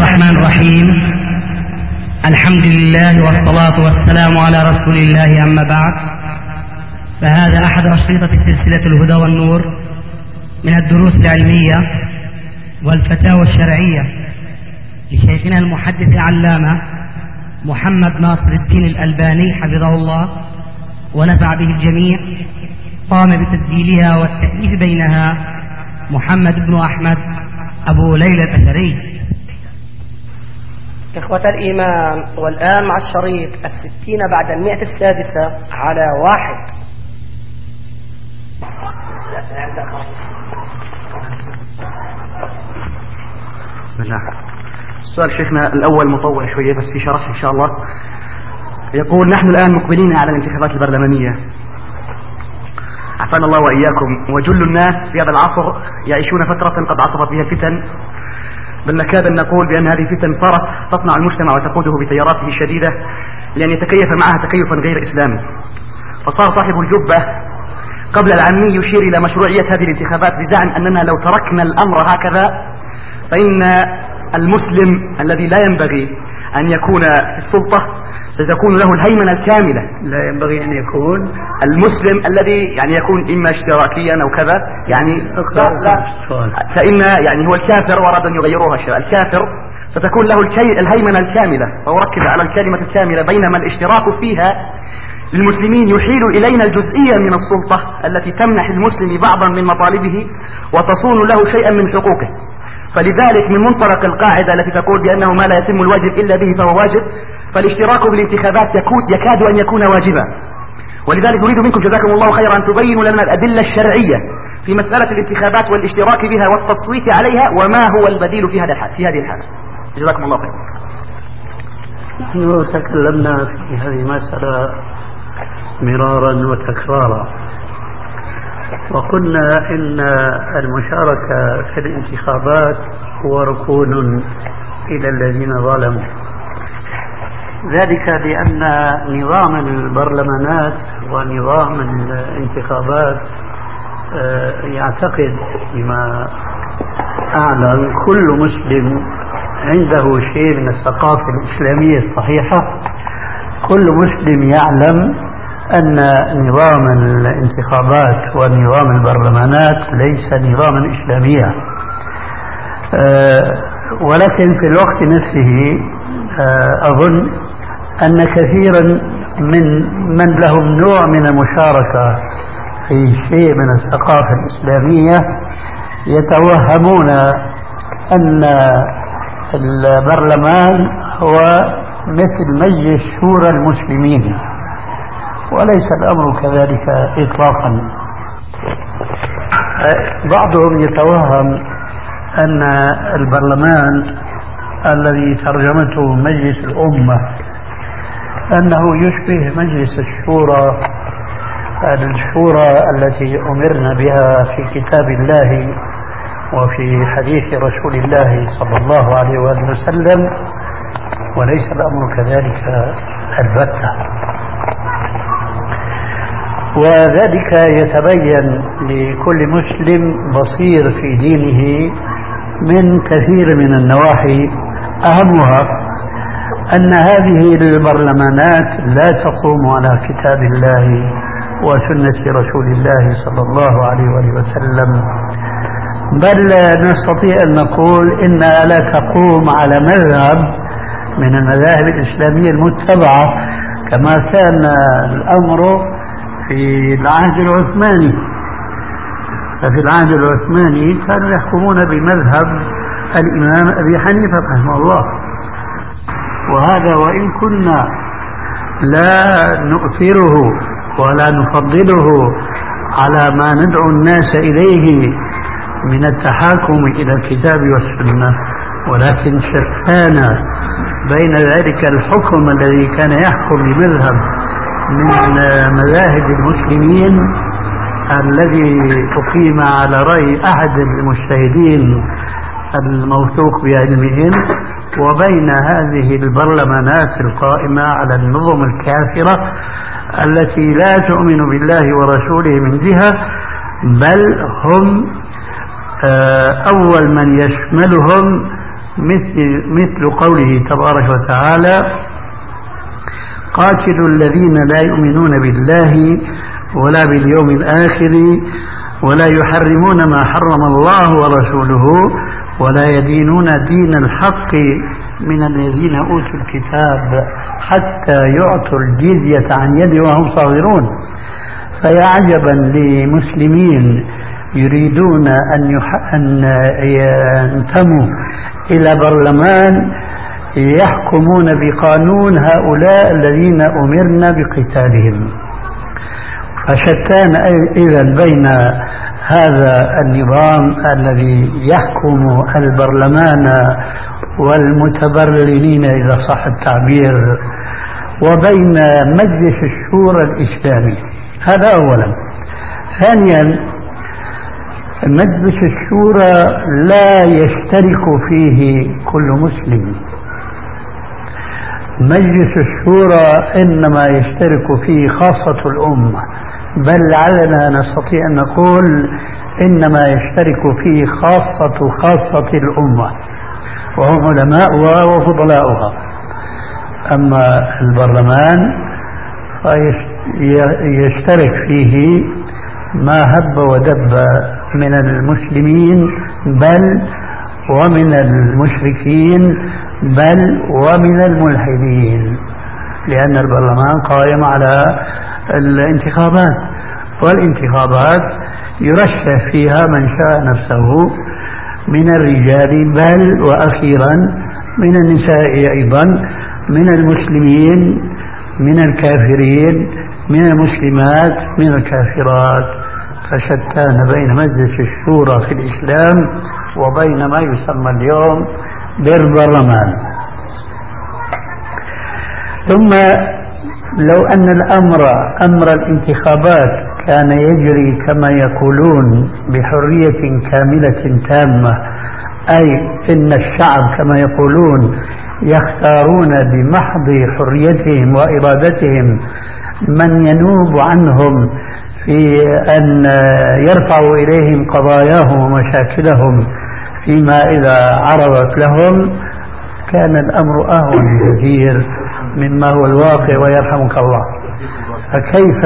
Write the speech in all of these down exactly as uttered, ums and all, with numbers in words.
الرحمن الرحيم. الحمد لله والصلاة والسلام على رسول الله، أما بعد، فهذا أحد أشرطة سلسلة الهدى والنور من الدروس العلمية والفتاوى الشرعية لشيخنا المحدث العلامة محمد ناصر الدين الألباني حفظه الله ونفع به الجميع. قام بتسجيلها والتأليف بينها محمد بن أحمد أبو ليلى الأثري. إخوة الإيمان، والآن مع الشريط الستين بعد المئة السادسة على واحد. بسم الله. السؤال شيخنا الأول مطول شوية بس في شرح إن شاء الله. يقول: نحن الآن مقبلين على الانتخابات البرلمانية عافانا الله وإياكم، وجل الناس في هذا العصر يعيشون فترة قد عصفت بها الفتن، بل نكاد أن نقول بأن هذه الفتن صارت تصنع المجتمع وتقوده بتياراته الشديدة لأن يتكيف معها تكيفا غير إسلامي. فصار صاحب الجبة قبل العامي يشير إلى مشروعية هذه الانتخابات بزعم أننا لو تركنا الأمر هكذا فإن المسلم الذي لا ينبغي أن يكون في السلطة ستكون له الهيمنة الكاملة. لا ينبغي أن يكون المسلم الذي يعني يكون إما اشتراكيا أو كذا، يعني لا, لا فإن يعني هو الكافر، وأراد أن يغيروها الشرع. الكافر ستكون له الهيمنة الكاملة، فأركز على الكلمة الكاملة، بينما الاشتراك فيها للمسلمين يحيل إلينا الجزئية من السلطة التي تمنح المسلم بعضا من مطالبه وتصون له شيئا من حقوقه. فلذلك من منطلق القاعدة التي تقول بأنه ما لا يتم الواجب إلا به فهو واجب، فالاشتراك بالانتخابات يكاد أن يكون واجبا. ولذلك نريد منكم جزاكم الله خيرا أن تبينوا لنا الأدلة الشرعية في مسألة الانتخابات والاشتراك بها والتصويت عليها، وما هو البديل في هذا الحال في هذه الحالة. جزاكم الله خيرا. نحن تكلمنا في هذه المسألة مرارا وتكرارا، وقلنا إن المشاركة في الانتخابات هو ركون إلى الذين ظلموا، ذلك لأن نظام البرلمانات ونظام الانتخابات يعتقد بما أعلم كل مسلم عنده شيء من الثقافة الإسلامية الصحيحة. كل مسلم يعلم أن نظام الانتخابات ونظام البرلمانات ليس نظاما إسلاميا، ولكن في الوقت نفسه أظن أن كثيرا من من لهم نوع من المشاركة في شيء من الثقافة الإسلامية يتوهمون أن البرلمان هو مثل مجلس شورى المسلمين، وليس الأمر كذلك إطلاقا. بعضهم يتوهم أن البرلمان الذي ترجمته مجلس الأمة أنه يشبه مجلس الشورى، الشورى التي أمرنا بها في كتاب الله وفي حديث رسول الله صلى الله عليه وآله وسلم، وليس الأمر كذلك البتة. وذلك يتبين لكل مسلم بصير في دينه من كثير من النواحي، أهمها أن هذه البرلمانات لا تقوم على كتاب الله وسنة رسول الله صلى الله عليه وسلم، بل نستطيع أن نقول إنها لا تقوم على مذهب من المذاهب الإسلامية المتبعة كما كان الأمر في العهد العثماني. ففي العهد العثماني كانوا يحكمون بمذهب الإمام أبي حنيفة رحمه الله، وهذا وإن كنا لا نؤثره ولا نفضله على ما ندعو الناس إليه من التحاكم إلى الكتاب والسنة، ولكن شتان بين ذلك الحكم الذي كان يحكم بمذهب من مذاهب المسلمين الذي أقيم على رأي أحد المجتهدين الموثوق بعلمهم، وبين هذه البرلمانات القائمة على النظم الكافرة التي لا تؤمن بالله ورسوله من جهة، بل هم أول من يشملهم مثل, مثل قوله تبارك وتعالى: قاتلوا الذين لا يؤمنون بالله ولا باليوم الآخر ولا يحرمون ما حرم الله ورسوله ولا يدينون دين الحق من الذين أوتوا الكتاب حتى يعطوا الجزية عن يد وهم صاغرون. فيا عجبا لمسلمين يريدون أن, أن ينتموا إلى برلمان يحكمون بقانون هؤلاء الذين أمرنا بقتالهم. فشتان إذن بين هذا النظام الذي يحكم البرلمان والمتبرلين إذا صح التعبير وبين مجلس الشورى الإسلامي. هذا أولا. ثانيا، مجلس الشورى لا يشترك فيه كل مسلم. مجلس الشورى إنما يشترك فيه خاصة الأمة، بل لعلنا نستطيع أن نقول إنما يشترك فيه خاصة خاصة الأمة وهم علماؤها وفضلاؤها. أما البرلمان فيشترك فيه ما هب ودب من المسلمين بل ومن المشركين بل ومن الملحدين، لأن البرلمان قائم على الانتخابات، والانتخابات يرشح فيها من شاء نفسه من الرجال بل وأخيرا من النساء أيضا، من المسلمين من الكافرين من المسلمات من الكافرات. فشتان بين مجلس الشورى في الإسلام وبين ما يسمى اليوم بالبرلمان. ثم لو أن الأمر أمر الانتخابات كان يجري كما يقولون بحرية كاملة تامة، أي إن الشعب كما يقولون يختارون بمحض حريتهم وإرادتهم من ينوب عنهم في أن يرفعوا إليهم قضاياهم ومشاكلهم فيما إذا عرضت لهم، كان الأمر أهون بكثير مما هو الواقع ويرحمك الله. فكيف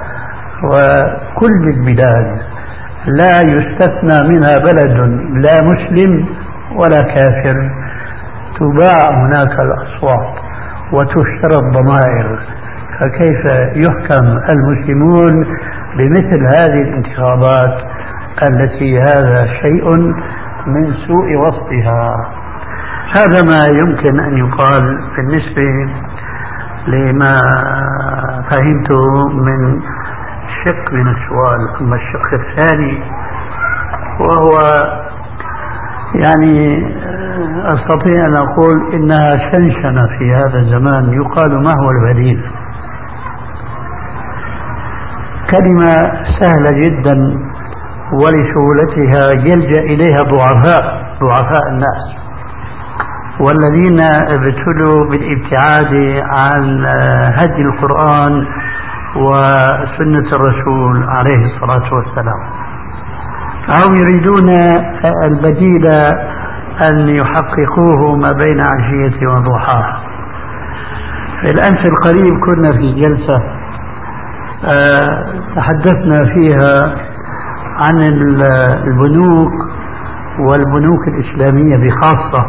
وكل البلاد لا يستثنى منها بلد لا مسلم ولا كافر تباع هناك الأصوات وتشترى الضمائر، فكيف يحكم المسلمون بمثل هذه الانتخابات التي هذا شيء من سوء وصفها؟ هذا ما يمكن أن يقال بالنسبة لما فهمته من شق من السؤال. أما الشق الثاني وهو يعني أستطيع أن أقول إنها شنشنة في هذا الزمان، يقال ما هو البديل؟ كلمة سهلة جدا ولسهولتها يلجأ إليها ضعفاء ضعفاء الناس والذين ابتلوا بالابتعاد عن هدي القرآن وسنة الرسول عليه الصلاة والسلام. هم يريدون البديل أن يحققوه ما بين عشية وضحاها. في الأمس القريب كنا في جلسة تحدثنا فيها عن البنوك والبنوك الإسلامية بخاصة،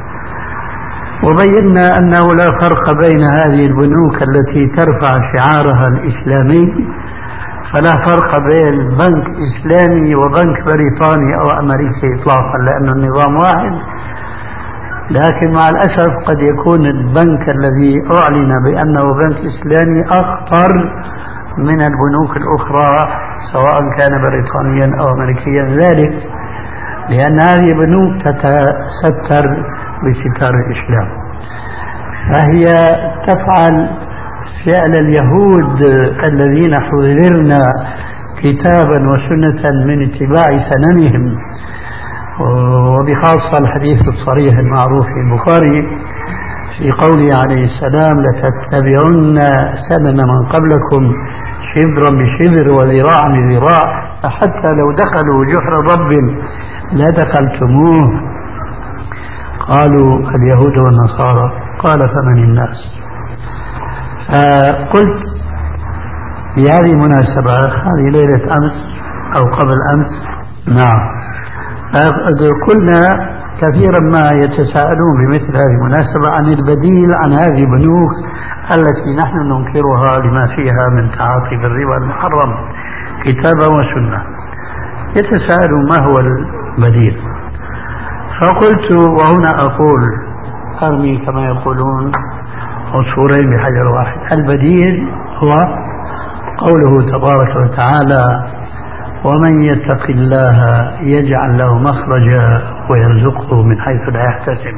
وبينا أنه لا فرق بين هذه البنوك التي ترفع شعارها الإسلامي، فلا فرق بين بنك إسلامي وبنك بريطاني أو أمريكي إطلاقا، لأن النظام واحد. لكن مع الأسف قد يكون البنك الذي أعلن بأنه بنك إسلامي أخطر من البنوك الأخرى سواء كان بريطانيا أو أمريكيا، ذلك لأن هذه بنوك تتستر بستار الإسلام، فهي تفعل فعل اليهود الذين حذرنا كتابا وسنة من اتباع سننهم، وبخاصة الحديث الصريح المعروف في البخاري في قوله عليه السلام: لتتبعن سنن من قبلكم شبرا بشبر وذراعا بذراع حتى لو دخلوا جحر ضب لا دخلتموه. قالوا اليهود والنصارى. قال فمن الناس؟ آه قلت بهذه المناسبة، هذه ليلة أمس أو قبل أمس، نعم، قلنا كثيرا ما يتساءلون بمثل هذه المناسبة عن البديل عن هذه البنوك التي نحن ننكرها لما فيها من تعاطي بالربا المحرم كتابا وسنة. يتساءلون ما هو البديل، فقلت وهنا أقول أرمي كما يقولون عصفورين بحجر واحد. البديل هو قوله تبارك وتعالى: ومن يتق الله يجعل له مخرجا ويرزقه من حيث لا يحتسب.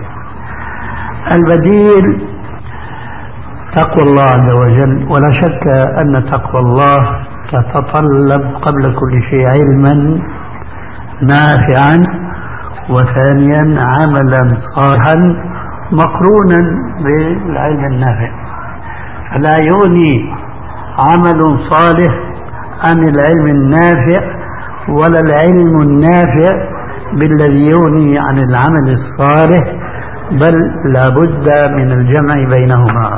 البديل تقوى الله عز وجل، ولا شك أن تقوى الله تتطلب قبل كل شيء علما نافعا، وثانيا عملا صالحا مقرونا بالعلم النافع. فلا يغني عمل صالح عن العلم النافع، ولا العلم النافع بالذي يغني عن العمل الصالح، بل لا بد من الجمع بينهما.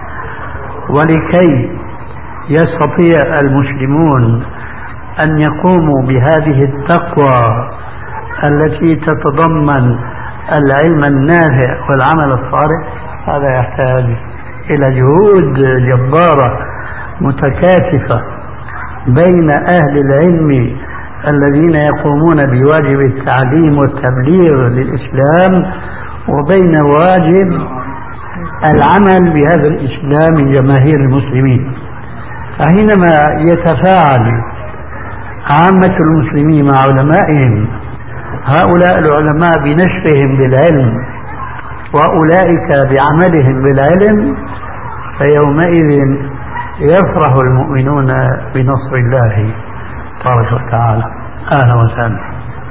ولكي يستطيع المسلمون أن يقوموا بهذه التقوى التي تتضمن العلم النافع والعمل الصالح، هذا يحتاج إلى جهود جبارة متكاتفة بين أهل العلم الذين يقومون بواجب التعليم والتبليغ للإسلام، وبين واجب العمل بهذا الإسلام من جماهير المسلمين. فحينما يتفاعل عامة المسلمين مع علمائهم، هؤلاء العلماء بنشرهم للعلم وأولئك بعملهم بالعلم، فيومئذ يفرح المؤمنون بنصر الله تبارك وتعالى. أهلا وسهلا.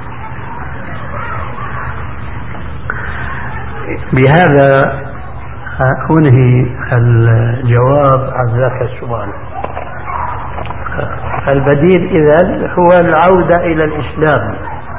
بهذا أنهي الجواب عن ذاك السؤال. البديل إذن هو العودة إلى الإسلام.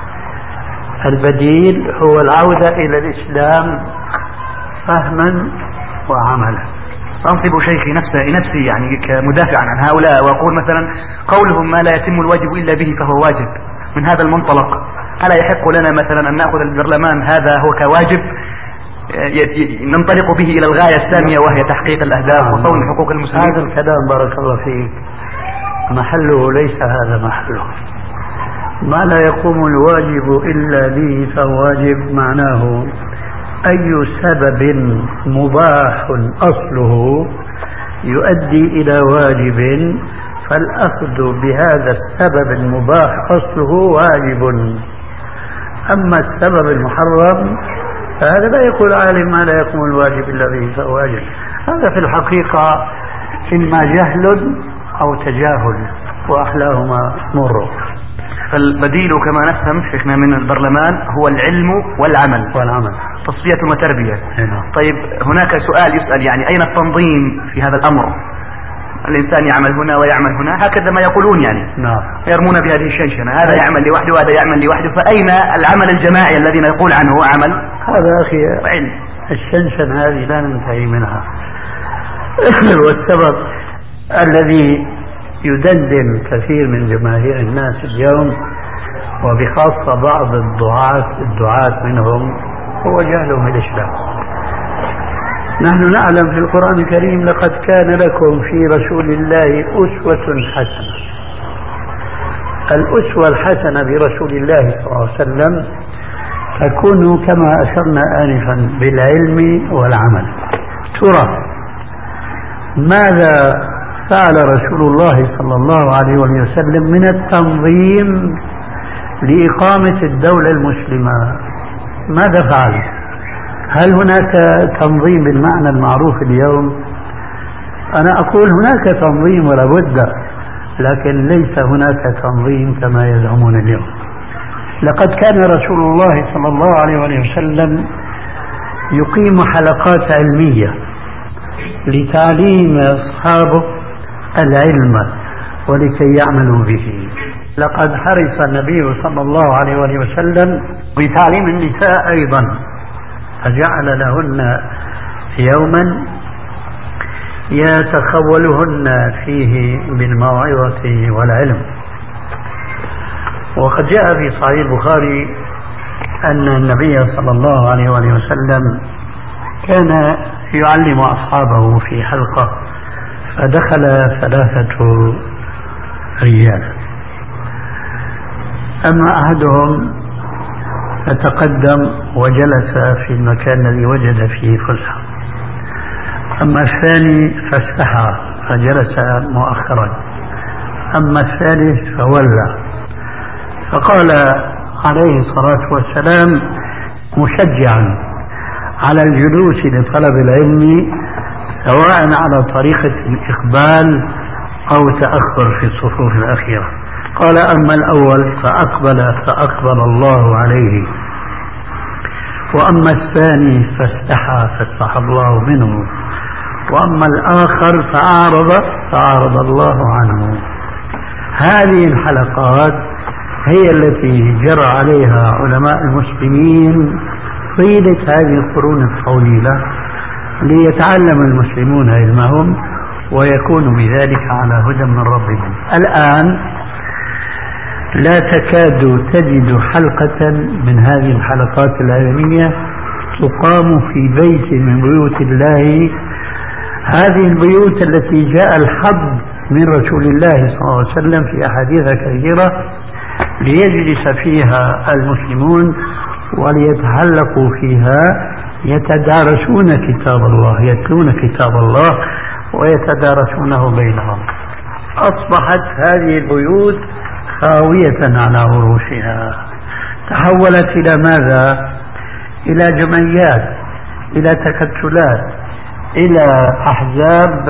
البديل هو العودة إلى الإسلام فهما وعملا. سأنصب شيخي نفسي نفسي يعني كمدافعا عن هؤلاء، وأقول مثلا قولهم ما لا يتم الواجب إلا به فهو واجب. من هذا المنطلق ألا يحق لنا مثلا أن نأخذ البرلمان هذا هو كواجب ننطلق به إلى الغاية السامية، وهي تحقيق الأهداف وصون حقوق المسلمين؟ هذا الكلام بارك الله فيك محله ليس هذا محله. ما لا يقوم الواجب إلا به فهو واجب، معناه أي سبب مباح أصله يؤدي إلى واجب، فالأخذ بهذا السبب المباح أصله واجب. أما السبب المحرم فهذا لا يقول عالم ما لا يقوم الواجب إلا به فهو واجب. هذا في الحقيقة إما جهل أو تجاهل، وأحلاهما مر. فالبديل كما نفهم شيخنا من البرلمان هو العلم والعمل والعمل تصفية وتربية. هنا. طيب هناك سؤال يسأل، يعني أين التنظيم في هذا الأمر؟ الإنسان يعمل هنا ويعمل هنا، هكذا ما يقولون يعني. نعم. يرمون بهذه الشنشنة، هذا يعمل لوحده وهذا يعمل لوحده، فأين العمل الجماعي الذي نقول عنه عمل؟ هذا أخي علم. الشنشن هذه لا ننتهي منها. والسبب الذي يدندن كثير من جماهير الناس اليوم، وبخاصة بعض الدعاة الدعاة منهم، هو جهلهم الإسلام. نحن نعلم في القرآن الكريم: لقد كان لكم في رسول الله أسوة حسنة. الأسوة الحسنة برسول الله صلى الله عليه وسلم تكون كما أشرنا آنفا بالعلم والعمل. ترى ماذا فعل رسول الله صلى الله عليه وسلم من التنظيم لإقامة الدولة المسلمة؟ ماذا فعل؟ هل هناك تنظيم بالمعنى المعروف اليوم؟ أنا أقول هناك تنظيم ولا بد، لكن ليس هناك تنظيم كما يزعمون اليوم. لقد كان رسول الله صلى الله عليه وسلم يقيم حلقات علمية لتعليم أصحابه العلم ولكي يعملوا به. لقد حرص النبي صلى الله عليه وسلم بتعليم النساء أيضا، فجعل لهن يوما يتخولهن فيه بالموعظة والعلم. وقد جاء في صحيح البخاري أن النبي صلى الله عليه وسلم كان يعلم أصحابه في حلقة، فدخل ثلاثة رجال، أما أحدهم فتقدم وجلس في المكان الذي وجد فيه فسحة، أما الثاني فاستحى فجلس مؤخرا، أما الثالث فولى. فقال عليه الصلاة والسلام مشجعا على الجلوس لطلب العلم سواء على طريقة الإقبال أو تأخر في الصفوف الأخيرة، قال أما الأول فأقبل فأقبل الله عليه، وأما الثاني فاستحى فاستحى الله منه، وأما الآخر فأعرض فأعرض الله عنه. هذه الحلقات هي التي جرى عليها علماء المسلمين طيلة هذه القرون الطويلة ليتعلم المسلمون علمهم ويكونوا بذلك على هدى من ربهم. الآن لا تكاد تجد حلقة من هذه الحلقات العلمية تقام في بيت من بيوت الله، هذه البيوت التي جاء الحظ من رسول الله صلى الله عليه وسلم في أحاديث كثيرة ليجلس فيها المسلمون وليتحلقوا فيها، يتدارسون كتاب الله، يتلون كتاب الله ويتدارسونه بينهم. أصبحت هذه البيوت خاوية على عروشها، تحولت إلى ماذا؟ إلى جمعيات، إلى تكتلات، إلى أحزاب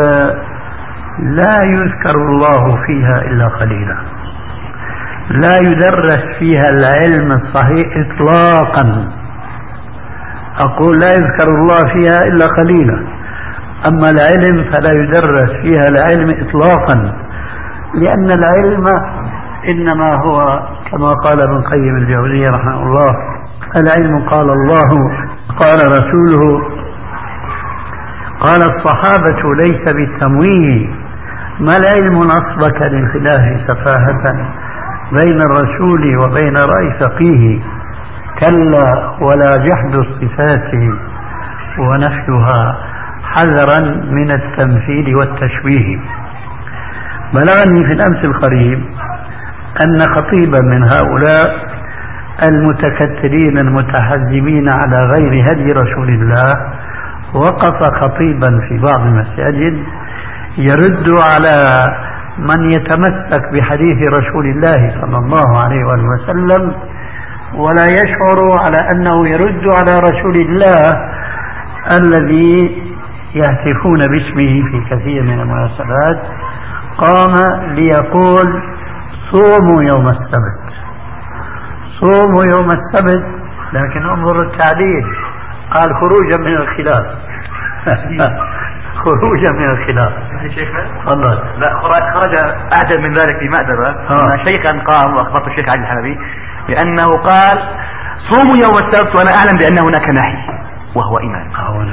لا يذكر الله فيها إلا قليلا، لا يدرس فيها العلم الصحيح إطلاقا. أقول لا يذكر الله فيها إلا قليلا، أما العلم فلا يدرس فيها العلم إطلاقا، لأن العلم إنما هو كما قال ابن قيم الجوزية رحمه الله: العلم قال الله قال رسوله قال الصحابة ليس بالتمويه، ما العلم نصبك للخلاف سفاهة بين الرسول وبين رأي فقيه، كلا ولا جحد الصفات ونفيها حذرا من التمثيل والتشبيه. بلغني في الأمس القريب أن خطيبا من هؤلاء المتكتلين المتحزبين على غير هدي رسول الله وقف خطيبا في بعض المساجد يرد على من يتمسك بحديث رسول الله صلى الله عليه وسلم ولا يشعر على أنه يرد على رسول الله الذي يهتفون باسمه في كثير من المناسبات. قام ليقول: صوموا يوم السبت، صوموا يوم السبت، لكن انظر التعليل، قال خروجا من الخلاف. خروجا من الخلاف. الله لا خرج أعجب من ذلك في مأدبة أن شيخا قام، وأخبرت الشيخ علي الحلبي بأنه قال: صوموا يوم السبت وأنا أعلم بأن هناك نهي وهو إمام.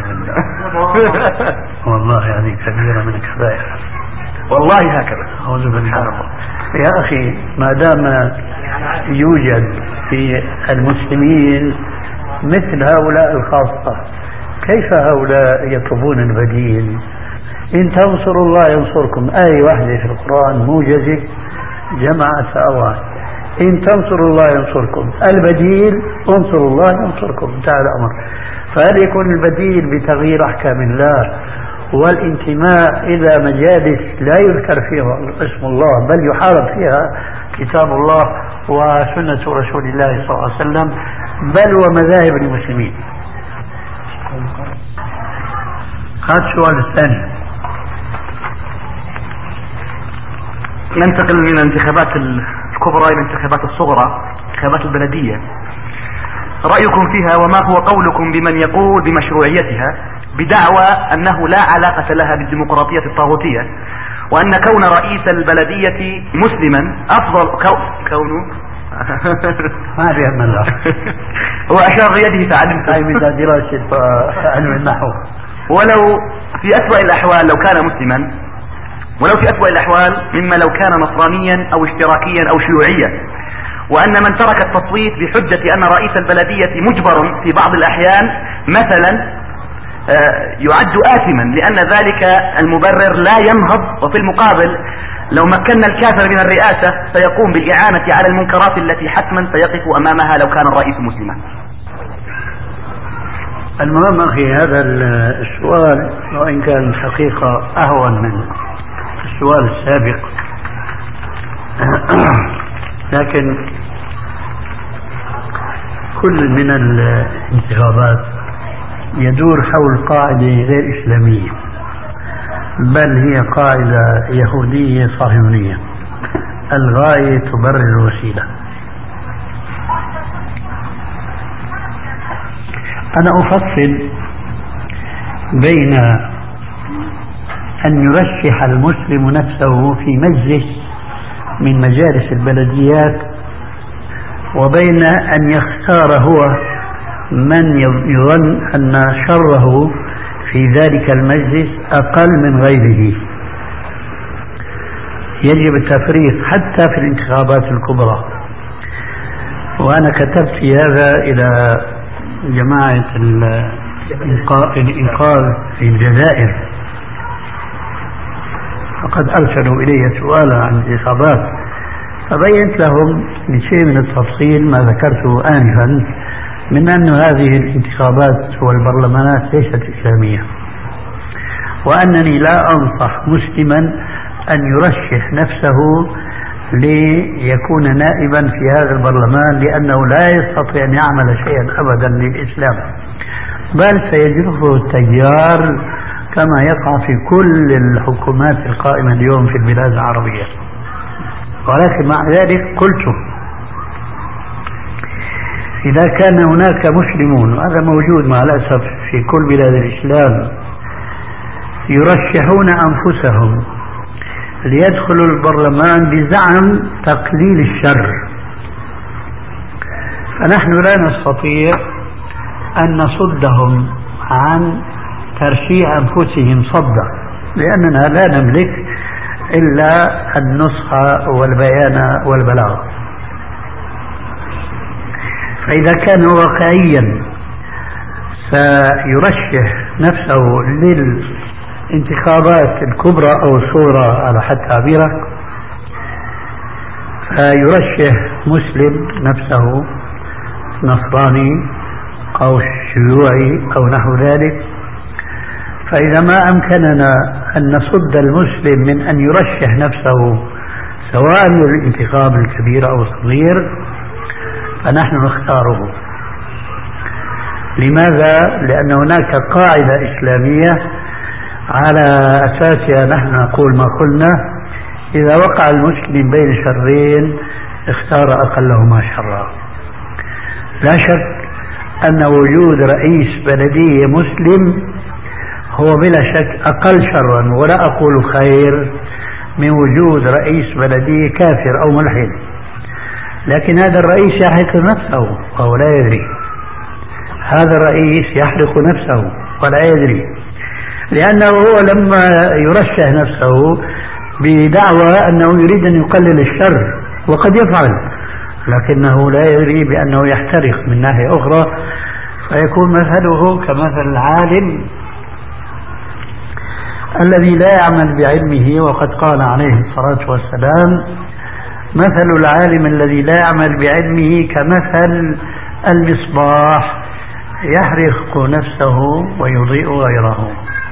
والله يعني كبيرة من الكبائر، والله هكذا. أعوذ بالله. يا أخي ما دام يوجد في المسلمين مثل هؤلاء الخاصة، كيف هؤلاء يطلبون البديل؟ إن تنصروا الله ينصركم، آية واحدة في القرآن موجزة جمعت أوان. إن تنصروا الله ينصركم، البديل انصروا الله ينصركم، انتهى الأمر. فهل يكون البديل بتغيير أحكام الله والانتماء إلى مجالس لا يذكر فيها اسم الله بل يحارب فيها كتاب الله وسنة رسول الله صلى الله عليه وسلم بل ومذاهب المسلمين؟ هذا السؤال الثاني. ننتقل من الانتخابات الكبرى إلى الانتخابات الصغرى، انتخابات البلدية. رأيكم فيها وما هو قولكم بمن يقول بمشروعيتها بدعوى أنه لا علاقة لها بالديمقراطية الطاغوتية، وأن كون رئيس البلدية مسلما أفضل كونه ما بيعمل له. هو أشار بيده فعلمت. هاي من دراسة علم النحو. ولو في أسوأ الأحوال لو كان مسلما، ولو في أسوأ الأحوال مما لو كان نصرانيا أو اشتراكيا أو شيوعيا، وأن من ترك التصويت بحجة أن رئيس البلدية مجبر في بعض الأحيان مثلا يعد آثما لأن ذلك المبرر لا ينهض، وفي المقابل لو مكنا الكافر من الرئاسة سيقوم بالإعانة على المنكرات التي حتما سيقف أمامها لو كان الرئيس مسلما. المهم أخي هذا السؤال وإن كان الحقيقة أهون من السؤال السابق، لكن كل من الانتخابات يدور حول قاعدة غير إسلامية، بل هي قاعدة يهودية صهيونية، الغاية تبرر الوسيلة. أنا أفصل بين أن يرشح المسلم نفسه في مجلس من مجالس البلديات، وبين أن يختار هو من يظن أن شره في ذلك المجلس أقل من غيره. يجب التفريق حتى في الانتخابات الكبرى، وأنا كتبت في هذا إلى جماعة الإنقاذ في الجزائر، فقد أرسلوا إلي سؤالا عن الانتخابات، فبينت لهم بشيء من التفصيل ما ذكرته آنفا من أن هذه الانتخابات والبرلمانات ليست إسلامية، وأنني لا أنصح مسلما أن يرشح نفسه ليكون نائبا في هذا البرلمان، لأنه لا يستطيع أن يعمل شيئا أبدا للإسلام، بل سيجرفه التيار كما يقع في كل الحكومات القائمة اليوم في البلاد العربية. ولكن مع ذلك قلت إذا كان هناك مسلمون، وهذا موجود مع الأسف في كل بلاد الإسلام، يرشحون أنفسهم ليدخلوا البرلمان بزعم تقليل الشر، فنحن لا نستطيع أن نصدهم عن ترشيح أنفسهم صدا، لأننا لا نملك إلا النصح والبيان والبلاغ. فإذا كان واقعيا سيرشح نفسه للانتخابات الكبرى أو الصغرى على حد تعبيرك، فيرشح مسلم نفسه نصراني أو شيوعي أو نحو ذلك، فإذا ما أمكننا أن نصد المسلم من أن يرشح نفسه سواء للانتخاب الكبير أو الصغير فنحن نختاره. لماذا؟ لأن هناك قاعدة إسلامية على أساسها نحن نقول ما قلنا: إذا وقع المسلم بين شرين اختار أقلهما شرا. لا شك أن وجود رئيس بلدية مسلم هو بلا شك أقل شرا، ولا أقول خير، من وجود رئيس بلدية كافر أو ملحد، لكن هذا الرئيس يحرق نفسه وهو لا يدري. هذا الرئيس يحرق نفسه ولا يدري، لأنه هو لما يرشح نفسه بدعوى أنه يريد أن يقلل الشر، وقد يفعل، لكنه لا يدري بأنه يحترق من ناحية أخرى، فيكون مثله كمثل العالم الذي لا يعمل بعلمه. وقد قال عليه الصلاة والسلام: مثل العالم الذي لا يعمل بعلمه كمثل المصباح يحرق نفسه ويضيء غيره.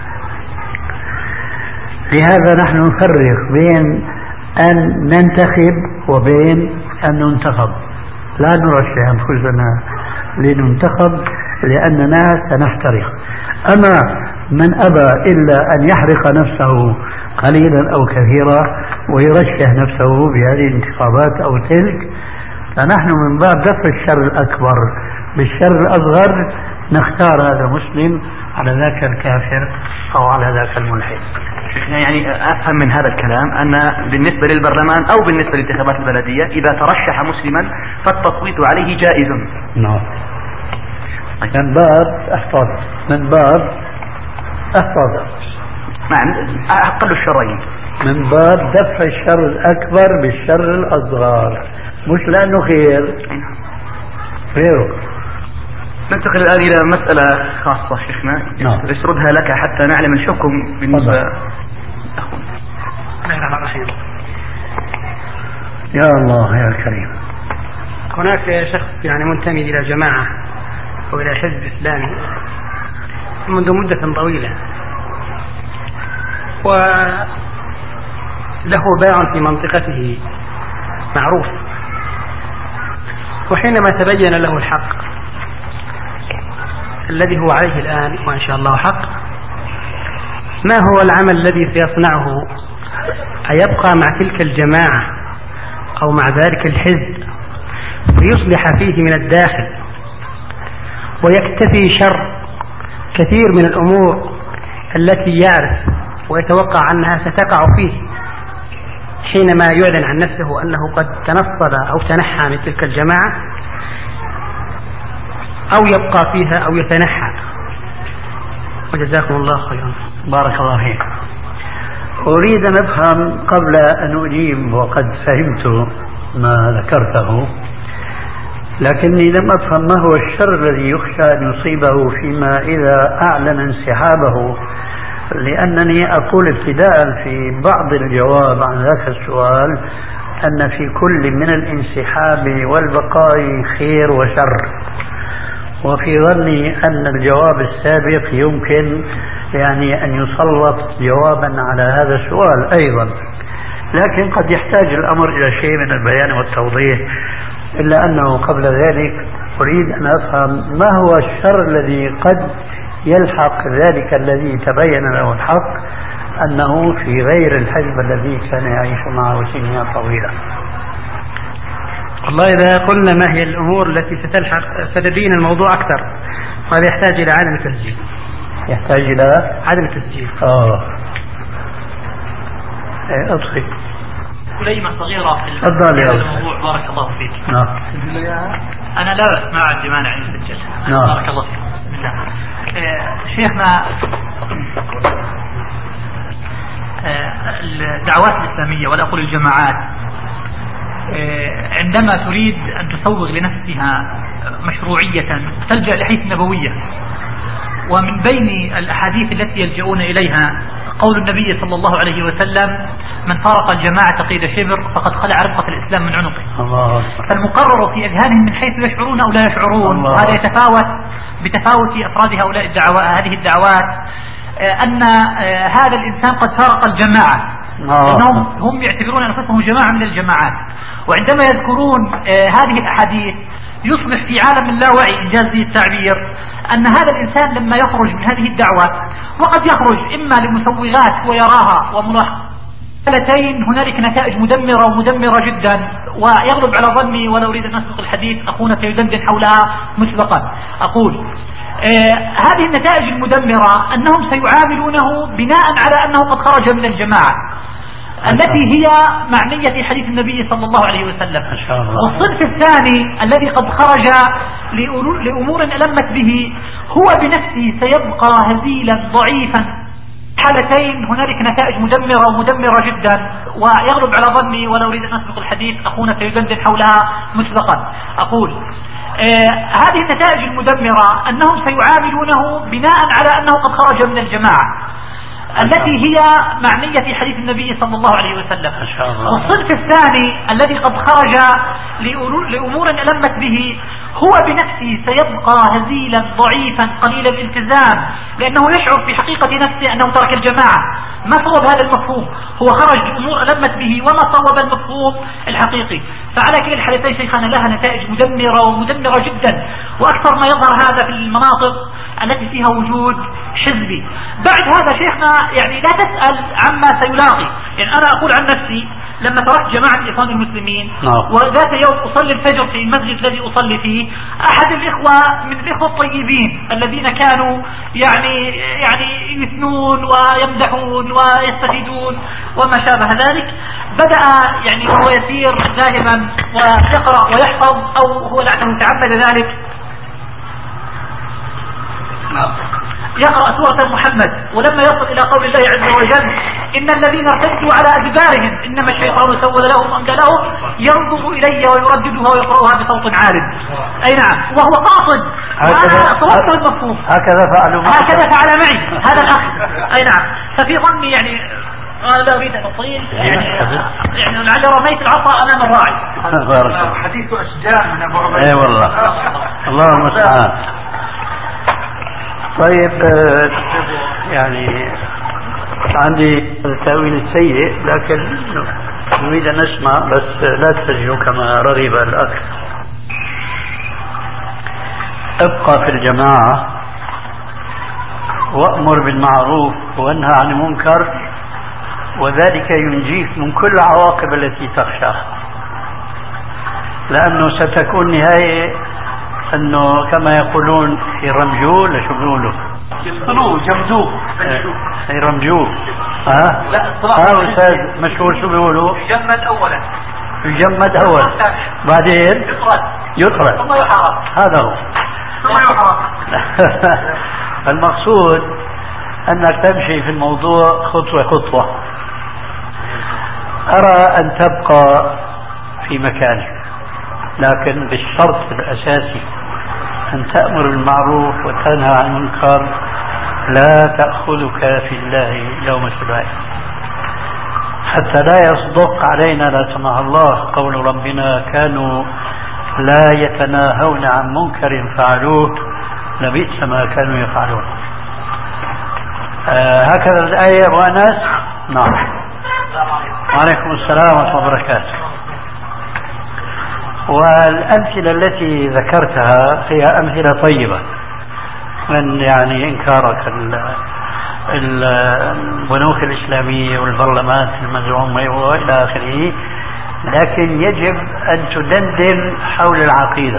لهذا نحن نفرق بين أن ننتخب وبين أن ننتخب. لا نرشح أنفسنا لننتخب لأننا سنحترق. أما من أبى إلا أن يحرق نفسه قليلا أو كثيرا ويرشح نفسه بهذه الانتخابات أو تلك، فنحن من باب دفع الشر الأكبر بالشر الأصغر نختار هذا المسلم على ذاك الكافر أو على ذاك الملحد. يعني أفهم من هذا الكلام أن بالنسبة للبرلمان أو بالنسبة للانتخابات البلدية إذا ترشح مسلما فالتصويت عليه جائز. نعم. من باب احفظ من باب احفظ نعم أقل الشرين، من باب دفع الشر الأكبر بالشر الأصغر، مش لأنه خير غيره. ننتقل الآن إلى مسألة خاصة شيخنا نسردها لك حتى نعلم الحكم بالنسبة أخونا. يا الله يا كريم. هناك شخص يعني منتمي إلى جماعة أو إلى حزب إسلامي منذ مدة طويلة، وله باع في منطقته معروف، وحينما تبين له الحق الذي هو عليه الآن وإن شاء الله حق، ما هو العمل الذي سيصنعه؟ أيبقى مع تلك الجماعة أو مع ذلك الحزب ويصلح فيه من الداخل ويكتفي شر كثير من الأمور التي يعرف ويتوقع أنها ستقع فيه حينما يعلن عن نفسه أنه قد تنصل أو تنحى من تلك الجماعة، أو يبقى فيها أو يتنحى؟ وجزاكم الله خيرا. بارك الله فيك. أريد أن أفهم قبل أن أجيب، وقد فهمت ما ذكرته، لكني لم أفهم ما هو الشر الذي يخشى أن يصيبه فيما إذا أعلن انسحابه، لأنني أقول ابتداء في بعض الجواب عن ذاك السؤال أن في كل من الانسحاب والبقاء خير وشر، وفي ظني أن الجواب السابق يمكن يعني أن يسلط جوابا على هذا السؤال أيضا، لكن قد يحتاج الأمر إلى شيء من البيان والتوضيح. إلا أنه قبل ذلك أريد أن أفهم ما هو الشر الذي قد يلحق ذلك الذي تبين له الحق أنه في غير الحزب الذي كان يعيش معه سنين طويلة. والله إذا قلنا ما هي الأمور التي ستلحق ستبين الموضوع أكثر، وهذا يحتاج إلى عدم التسجيل. يحتاج إلى عدم التسجيل. آه أطفي كلمة صغيرة في الموضوع. بارك الله فيك. نعم. أنا لا أسمع عندي مانع يسجل. نعم. بارك الله فيك. شيخنا، الدعوات الإسلامية ولا أقول الجماعات عندما تريد أن تسوغ لنفسها مشروعية تلجأ لحديث النبوية، ومن بين الأحاديث التي يلجؤون إليها قول النبي صلى الله عليه وسلم: من فارق الجماعة قيد شبر فقد خلع ربقة الإسلام من عنقه. الله. فالمقرر في أذهانهم من حيث يشعرون أو لا يشعرون، هذا يتفاوت بتفاوت أفراد هؤلاء الدعوات هذه الدعوات، أن هذا الإنسان قد فارق الجماعة، لأنهم هم يعتبرون أنفسهم جماعة من الجماعات، وعندما يذكرون هذه الأحاديث يصبح في عالم اللاوعي إنجاز لي التعبير أن هذا الإنسان لما يخرج من هذه الدعوة، وقد يخرج إما لمسوغات ويراها وملاحظتين، هنالك نتائج مدمرة ومدمرة جدا، ويغلب على ظني ولا أريد أن أسبق الحديث أخونا سيدندن حولها مسبقا، أقول آه هذه النتائج المدمرة أنهم سيعاملونه بناء على أنه قد خرج من الجماعة التي هي معنية في حديث النبي صلى الله عليه وسلم. والصنف الثاني الذي قد خرج لأمور ألمت به هو بنفسه سيبقى هزيلا ضعيفا. حالتين هنالك نتائج مدمرة ومدمرة جدا، ويغلب على ظني ولا أريد أن أسبق الحديث أخونا سيدندن حولها مسبقا، أقول آه هذه النتائج المدمرة أنهم سيعاملونه بناء على أنه قد خرج من الجماعة التي هي معنية في حديث النبي صلى الله عليه وسلم. والصنف الثاني الذي قد خرج لأمور ألمت به هو بنفسه سيبقى هزيلا ضعيفا قليل الالتزام، لأنه يشعر في حقيقة نفسه أنه ترك الجماعة. ما صوب هذا المفهوم؟ هو خرج لأمور ألمت به وما صوب المفهوم الحقيقي. فعلى كلا الحالتين شيخنا لها نتائج مدمرة ومدمرة جدا، وأكثر ما يظهر هذا في المناطق التي فيها وجود حزبي. بعد هذا شيخنا يعني لا تسأل عما سيلاقي، يعني أنا أقول عن نفسي لما تركت جماعة الإخوان المسلمين وذات يوم أصلي الفجر في المسجد الذي أصلي فيه، أحد الإخوة من الإخوة الطيبين الذين كانوا يعني يعني يثنون ويمدحون ويستفيدون وما شابه ذلك، بدأ يعني وهو يسير ذاهبا ويقرأ ويحفظ أو هو لعله تعمد ذلك يقرأ سورة محمد، ولما يصل إلى قول الله عز وجل إن الذين ارتدوا على أدبارهم إنما الشيطان سول لهم أمد لهم، ينظر إلي ويرددها ويقرأها بصوت عال. أي نعم، وهو قاصد وأنا صوته المفهوم. هكذا فعلوا هكذا فعل معي هذا الأخ. أي نعم، ففي ظني يعني أنا لا أريد أن أطيل يعني يعني لعل رميت العصا أمام الراعي. حديث أشجار من أبو عبيد. أي والله، الله المستعان. طيب يعني عندي التأويل السيء، لكن نريد أن نسمع بس لا تسجلوا كما رغب الأخ. ابقى في الجماعة وأمر بالمعروف وانهى عن المنكر، وذلك ينجيك من كل العواقب التي تخشاها، لأنه ستكون نهاية أنه كما يقولون يرمجوه لشو بيقولوا يقتلوه جمدوه يرمجوه. ها ها أستاذ مشهور شو بيقولوا؟ يجمد أولا يجمد أولا بعدين يطرد يطرد ثم يحرق. هذا هو ثم يحرق. المقصود أنك تمشي في الموضوع خطوة خطوة. أرى أن تبقى في مكانك، لكن بالشرط الأساسي أن تأمر بالمعروف وتنهى عن المنكر، لا تأخذك في الله لومة لائم، حتى لا يصدق علينا لا سمح الله قول ربنا كانوا لا يتناهون عن منكر فعلوه لبئس ما كانوا يفعلون. آه هكذا الآية أبو أنس. نعم. وعليكم السلام ورحمة الله وبركاته. والأمثلة التي ذكرتها هي أمثلة طيبة من يعني إنكارك البنوك الإسلامية والبرلمانات المزعومة وإلى آخره، لكن يجب أن تدندن حول العقيدة،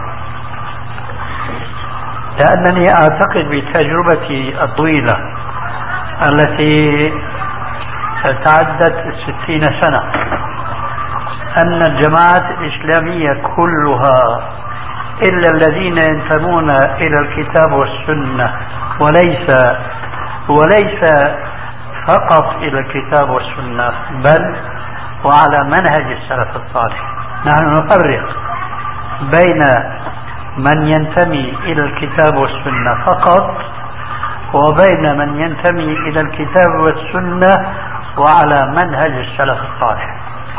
لأنني أعتقد بتجربتي الطويلة التي تعدت ستين سنة أن الجماعات الإسلامية كلها إلا الذين ينتمون إلى الكتاب والسنة، وليس وليس فقط إلى الكتاب والسنة بل وعلى منهج السلف الصالح. نحن نفرق بين من ينتمي إلى الكتاب والسنة فقط وبين من ينتمي إلى الكتاب والسنة وعلى منهج السلف الصالح،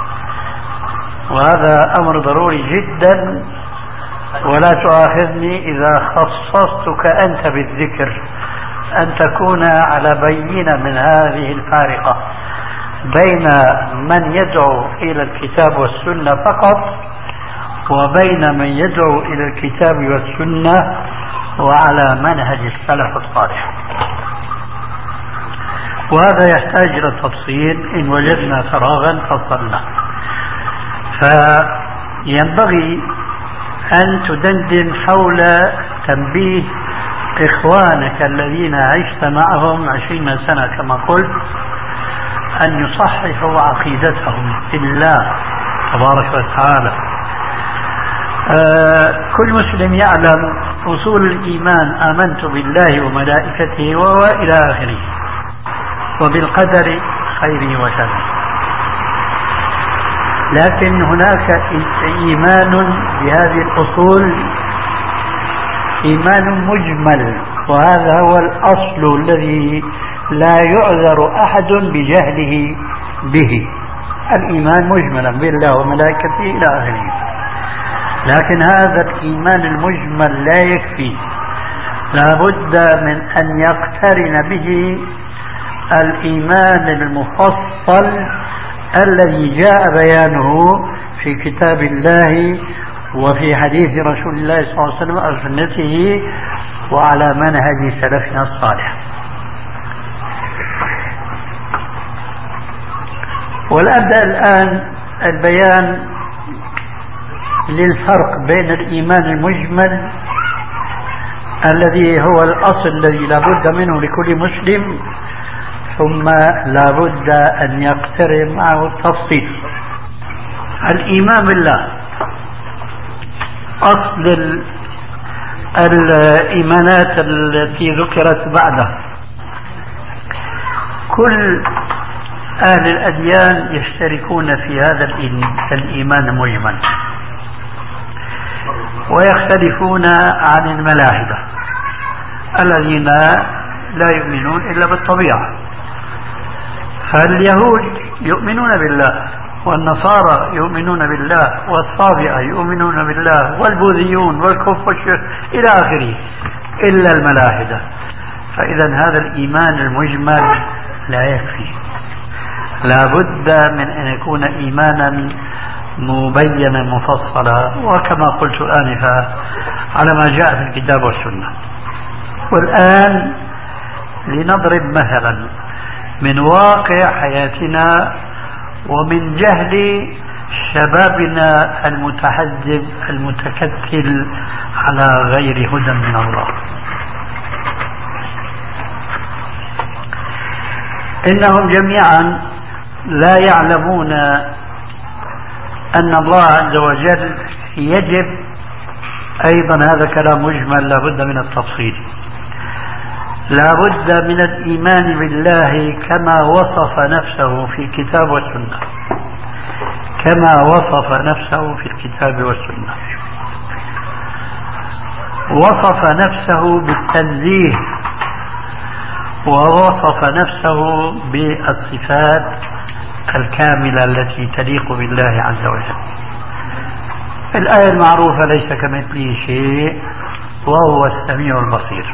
وهذا أمر ضروري جدا. ولا تؤاخذني إذا خصصتك أنت بالذكر، أن تكون على بينة من هذه الفارقة بين من يدعو إلى الكتاب والسنة فقط وبين من يدعو إلى الكتاب والسنة وعلى منهج السلف الصالح، وهذا يحتاج إلى تفصيل. إن وجدنا فراغا فصلنا. فينبغي أن تدندن حول تنبيه إخوانك الذين عشت معهم عشرين سنة كما قلت، أن يصححوا عقيدتهم في الله تبارك وتعالى. آه كل مسلم يعلم أصول الإيمان: آمنت بالله وملائكته وإلى آخره، وبالقدر خيره وشره. لكن هناك إيمان بهذه الأصول إيمان مجمل، وهذا هو الأصل الذي لا يعذر أحد بجهله به. الإيمان مجملا بالله وملائكته إلى آخره، لكن هذا الإيمان المجمل لا يكفي، لا بد من أن يقترن به الإيمان المفصل الذي جاء بيانه في كتاب الله وفي حديث رسول الله صلى الله عليه وسلم أو سنته وعلى منهج سلفنا الصالح. والأبدأ الآن البيان للفرق بين الإيمان المجمل الذي هو الأصل الذي لا بد منه لكل مسلم، ثم لا بد أن يقترن معه التفصيل. الإيمان بالله أصل الإيمانات التي ذكرت بعده. كل أهل الأديان يشتركون في هذا الإيمان المجمل، ويختلفون عن الملاحدة الذين لا يؤمنون إلا بالطبيعة. فاليهود يؤمنون بالله، والنصارى يؤمنون بالله، والصابئة يؤمنون بالله، والبوذيون والكفر إلى آخره، إلا الملاحدة. فإذا هذا الإيمان المجمل لا يكفي، لا بد من أن يكون إيمانا مبينا مفصلا، وكما قلت آنفا على ما جاء في الكتاب والسنة. والآن لنضرب مثلا من واقع حياتنا ومن جهل شبابنا المتحزب المتكتل على غير هدى من الله. إنهم جميعا لا يعلمون أن الله عز وجل يجب، أيضا هذا كلام مجمل لا بد من التفصيل، لا بد من الإيمان بالله كما وصف نفسه في الكتاب والسنة، كما وصف نفسه في الكتاب والسنة. وصف نفسه بالتنزيه، ووصف نفسه بالصفات الكاملة التي تليق بالله عز وجل. الآية المعروفة ليس كمثله شيء وهو السميع البصير.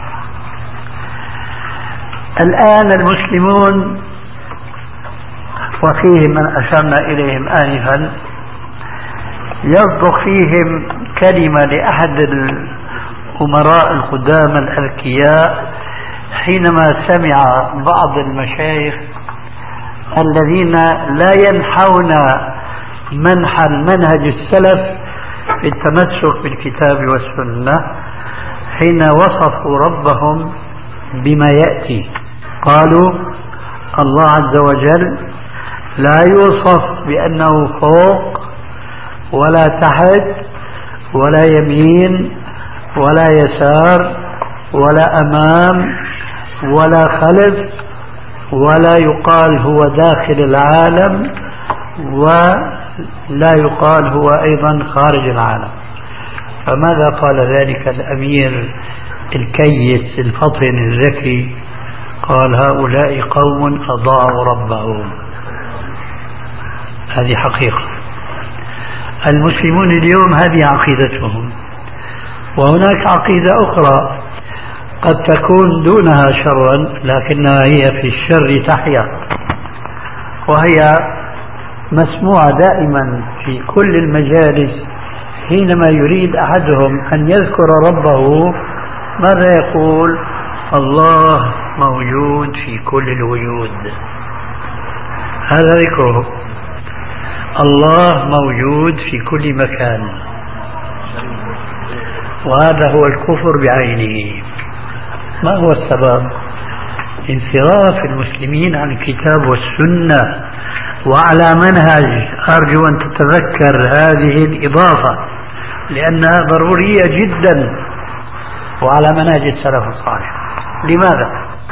الآن المسلمون وفيهم من أشرنا إليهم آنفا يصدق فيهم كلمة لأحد الأمراء القدامى الأذكياء حينما سمع بعض المشايخ الذين لا ينحون منح المنهج السلف في التمسك بالكتاب والسنة، حين وصفوا ربهم بما يأتي قالوا الله عز وجل لا يوصف بأنه فوق ولا تحت ولا يمين ولا يسار ولا أمام ولا خلف، ولا يقال هو داخل العالم ولا يقال هو أيضا خارج العالم. فماذا قال ذلك الأمير الكيس الفطن الذكي؟ قال هؤلاء قوم أضاعوا ربهم. هذه حقيقة. المسلمون اليوم هذه عقيدتهم، وهناك عقيدة أخرى قد تكون دونها شرا لكنها هي في الشر تحيا، وهي مسموعة دائما في كل المجالس. حينما يريد أحدهم أن يذكر ربه ماذا يقول؟ الله موجود في كل الوجود. هذا ذكره، الله موجود في كل مكان، وهذا هو الكفر بعينه. ما هو السبب؟ انصراف المسلمين عن الكتاب والسنة وعلى منهج. أرجو أن تتذكر هذه الإضافة لأنها ضرورية جدا، وعلى منهج السلف الصالح. لماذا؟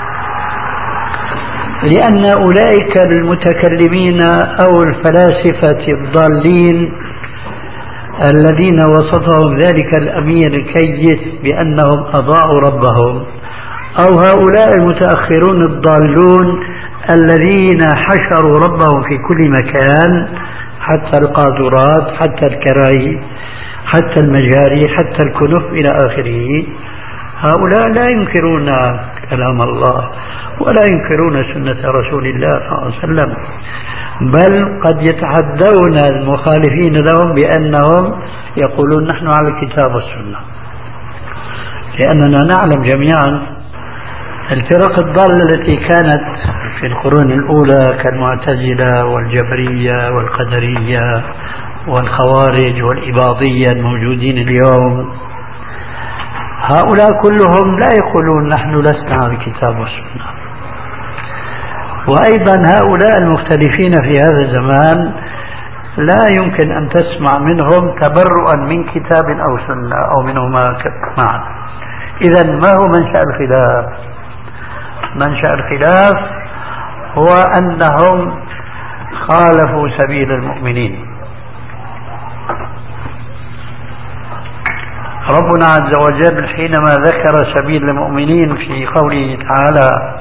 لأن أولئك المتكلمين أو الفلاسفة الضالين الذين وصفهم ذلك الأمير الكيس بأنهم أضاعوا ربهم، أو هؤلاء المتأخرون الضالون الذين حشروا ربهم في كل مكان، حتى القاذورات، حتى الكراهي، حتى المجاري، حتى الكنف إلى آخره، هؤلاء لا ينكرون كلام الله ولا ينكرون سنة رسول الله صلى الله عليه وسلم، بل قد يتحدون المخالفين لهم بأنهم يقولون نحن على الكتاب والسنة. لأننا نعلم جميعا الفرق الضالة التي كانت في القرون الأولى كالمعتزلة والجبرية والقدرية والخوارج والإباضية الموجودين اليوم، هؤلاء كلهم لا يقولون نحن لسنا على الكتاب والسنة. وأيضا هؤلاء المختلفين في هذا الزمان لا يمكن أن تسمع منهم تبرؤا من كتاب أو سنة أو منهما معا. إذن ما هو منشأ الخلاف؟ منشأ الخلاف هو أنهم خالفوا سبيل المؤمنين. ربنا عز وجل حينما ذكر سبيل المؤمنين في قوله تعالى: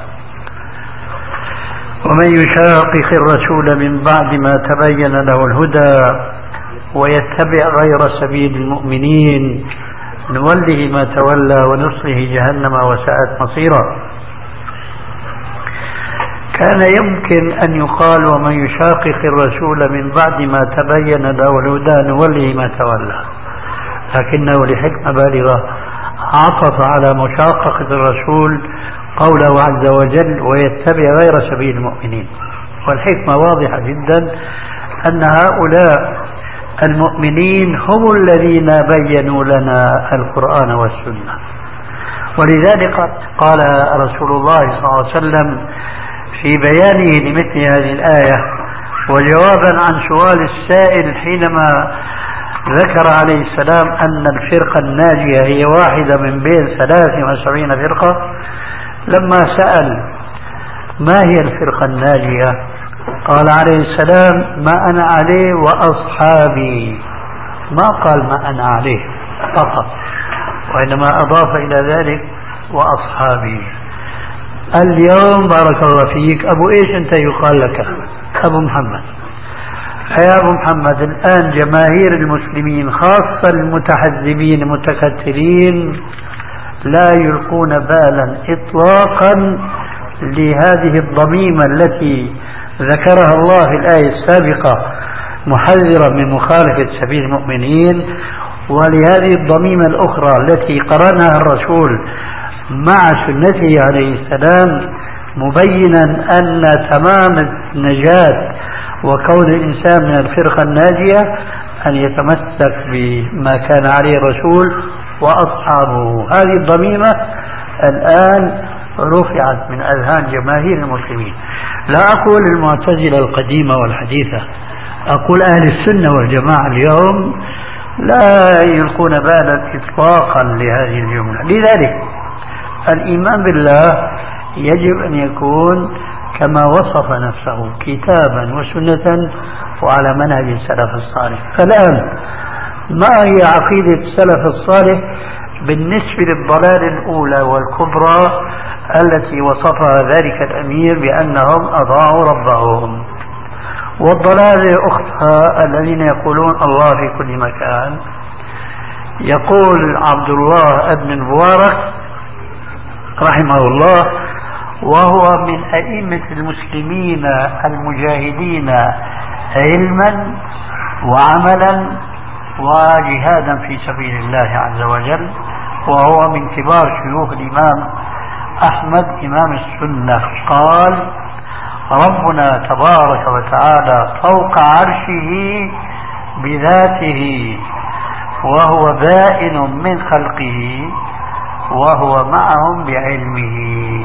ومن يشاقق الرسول من بعد ما تبين له الهدى ويتبع غير سبيل المؤمنين نوله ما تولى ونصله جهنم وساءت مصيرا. كان يمكن أن يقال ومن يشاقق الرسول من بعد ما تبين له الهدى نوله ما تولى، لكنه لحكمة بالغة عطف على مشاققة الرسول قوله عز وجل ويتبع غير سبيل المؤمنين. والحكمة واضحة جدا أن هؤلاء المؤمنين هم الذين بينوا لنا القرآن والسنة. ولذلك قال رسول الله صلى الله عليه وسلم في بيانه لمثل هذه الآية وجوابا عن سؤال السائل حينما ذكر عليه السلام أن الفرقة الناجية هي واحدة من بين ثلاث وسبعين فرقة، لما سأل ما هي الفرقة الناجية قال عليه السلام: ما أنا عليه وأصحابي. ما قال ما أنا عليه فقط، وإنما أضاف إلى ذلك وأصحابي. اليوم بارك الله فيك أبو إيش أنت يقال لك؟ أبو محمد. يا أبو محمد، الآن جماهير المسلمين خاصة المتحزبين المتكتلين لا يلقون بالا إطلاقا لهذه الضميمة التي ذكرها الله في الآية السابقة محذرا من مخالفة سبيل المؤمنين، ولهذه الضميمة الأخرى التي قرنها الرسول مع سنته عليه السلام مبينا أن تمام النجاة وكون الإنسان من الفرقة الناجية أن يتمسك بما كان عليه الرسول وأصحابه. هذه الضميمة الآن رفعت من أذهان جماهير المسلمين. لا أقول المعتزلة القديمة والحديثة، أقول أهل السنة والجماعة اليوم لا يلقون بالا إطلاقا لهذه الجملة. لذلك الإيمان بالله يجب أن يكون كما وصف نفسه كتابا وسنة وعلى منهج السلف الصالح. فالآن ما هي عقيدة السلف الصالح بالنسبة للضلال الأولى والكبرى التي وصفها ذلك الأمير بأنهم أضاعوا ربهم؟ والضلال أختها الذين يقولون الله في كل مكان. يقول عبد الله بن المبارك رحمه الله وهو من أئمة المسلمين المجاهدين علما وعملا وجهادا في سبيل الله عز وجل، وهو من كبار شيوخ الإمام أحمد إمام السنة. قال: ربنا تبارك وتعالى فوق عرشه بذاته وهو بائن من خلقه وهو معهم بعلمه.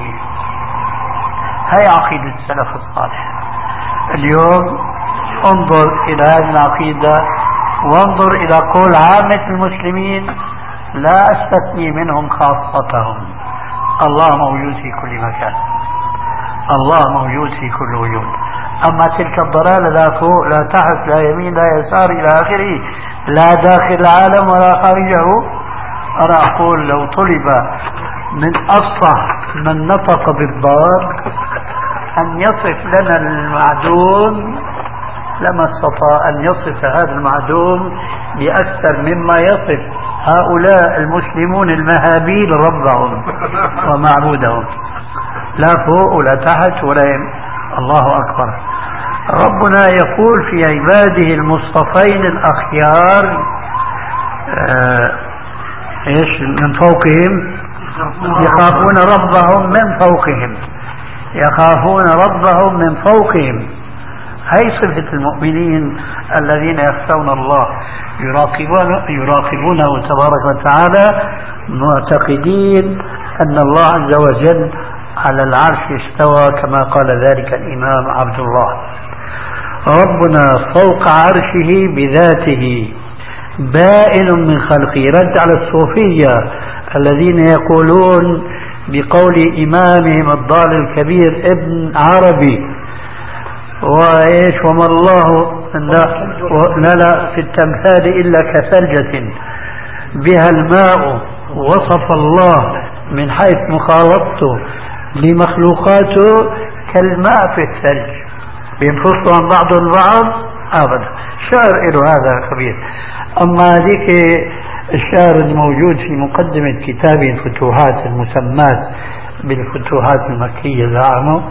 هي عقيدة السلف الصالح. اليوم انظر إلى هذه العقيدة وانظر إلى قول عامة المسلمين لا أستثني منهم خاصتهم: الله موجود في كل مكان، الله موجود في كل وجود. أما تلك الضلالة لا فوق لا تحت لا يمين لا يسار إلى آخره، لا داخل العالم ولا خارجه. أنا أقول لو طلب من أفصح من نطق بالضاد أن يصف لنا المعدوم لما استطاع أن يصف هذا المعدوم بأكثر مما يصف هؤلاء المسلمون المهابيل ربهم ومعبودهم. لا فوق ولا تحت ولا يم. الله أكبر. ربنا يقول في عباده المصطفين الأخيار آه إيش من فوقهم يخافون ربهم من فوقهم، يخافون ربهم من فوقهم. هي صفة المؤمنين الذين يخشون الله، يراقبون يراقبونه تبارك وتعالى، معتقدين أن الله عز وجل على العرش استوى كما قال ذلك الإمام عبد الله. ربنا فوق عرشه بذاته بائن من خلقه. رد على الصوفية الذين يقولون بقول إمامهم الضال الكبير ابن عربي وإيش وما الله لا لا في التمثال إلا كثلجة بها الماء، وصف الله من حيث مخالطته لمخلوقاته كالماء في الثلج، بينفصلوا عن بعض البعض أبدا. شعر له هذا كبير. أما هذيك الشعر الموجود في مقدمة كتاب الفتوحات المسمات بالفتوحات المكية زعمه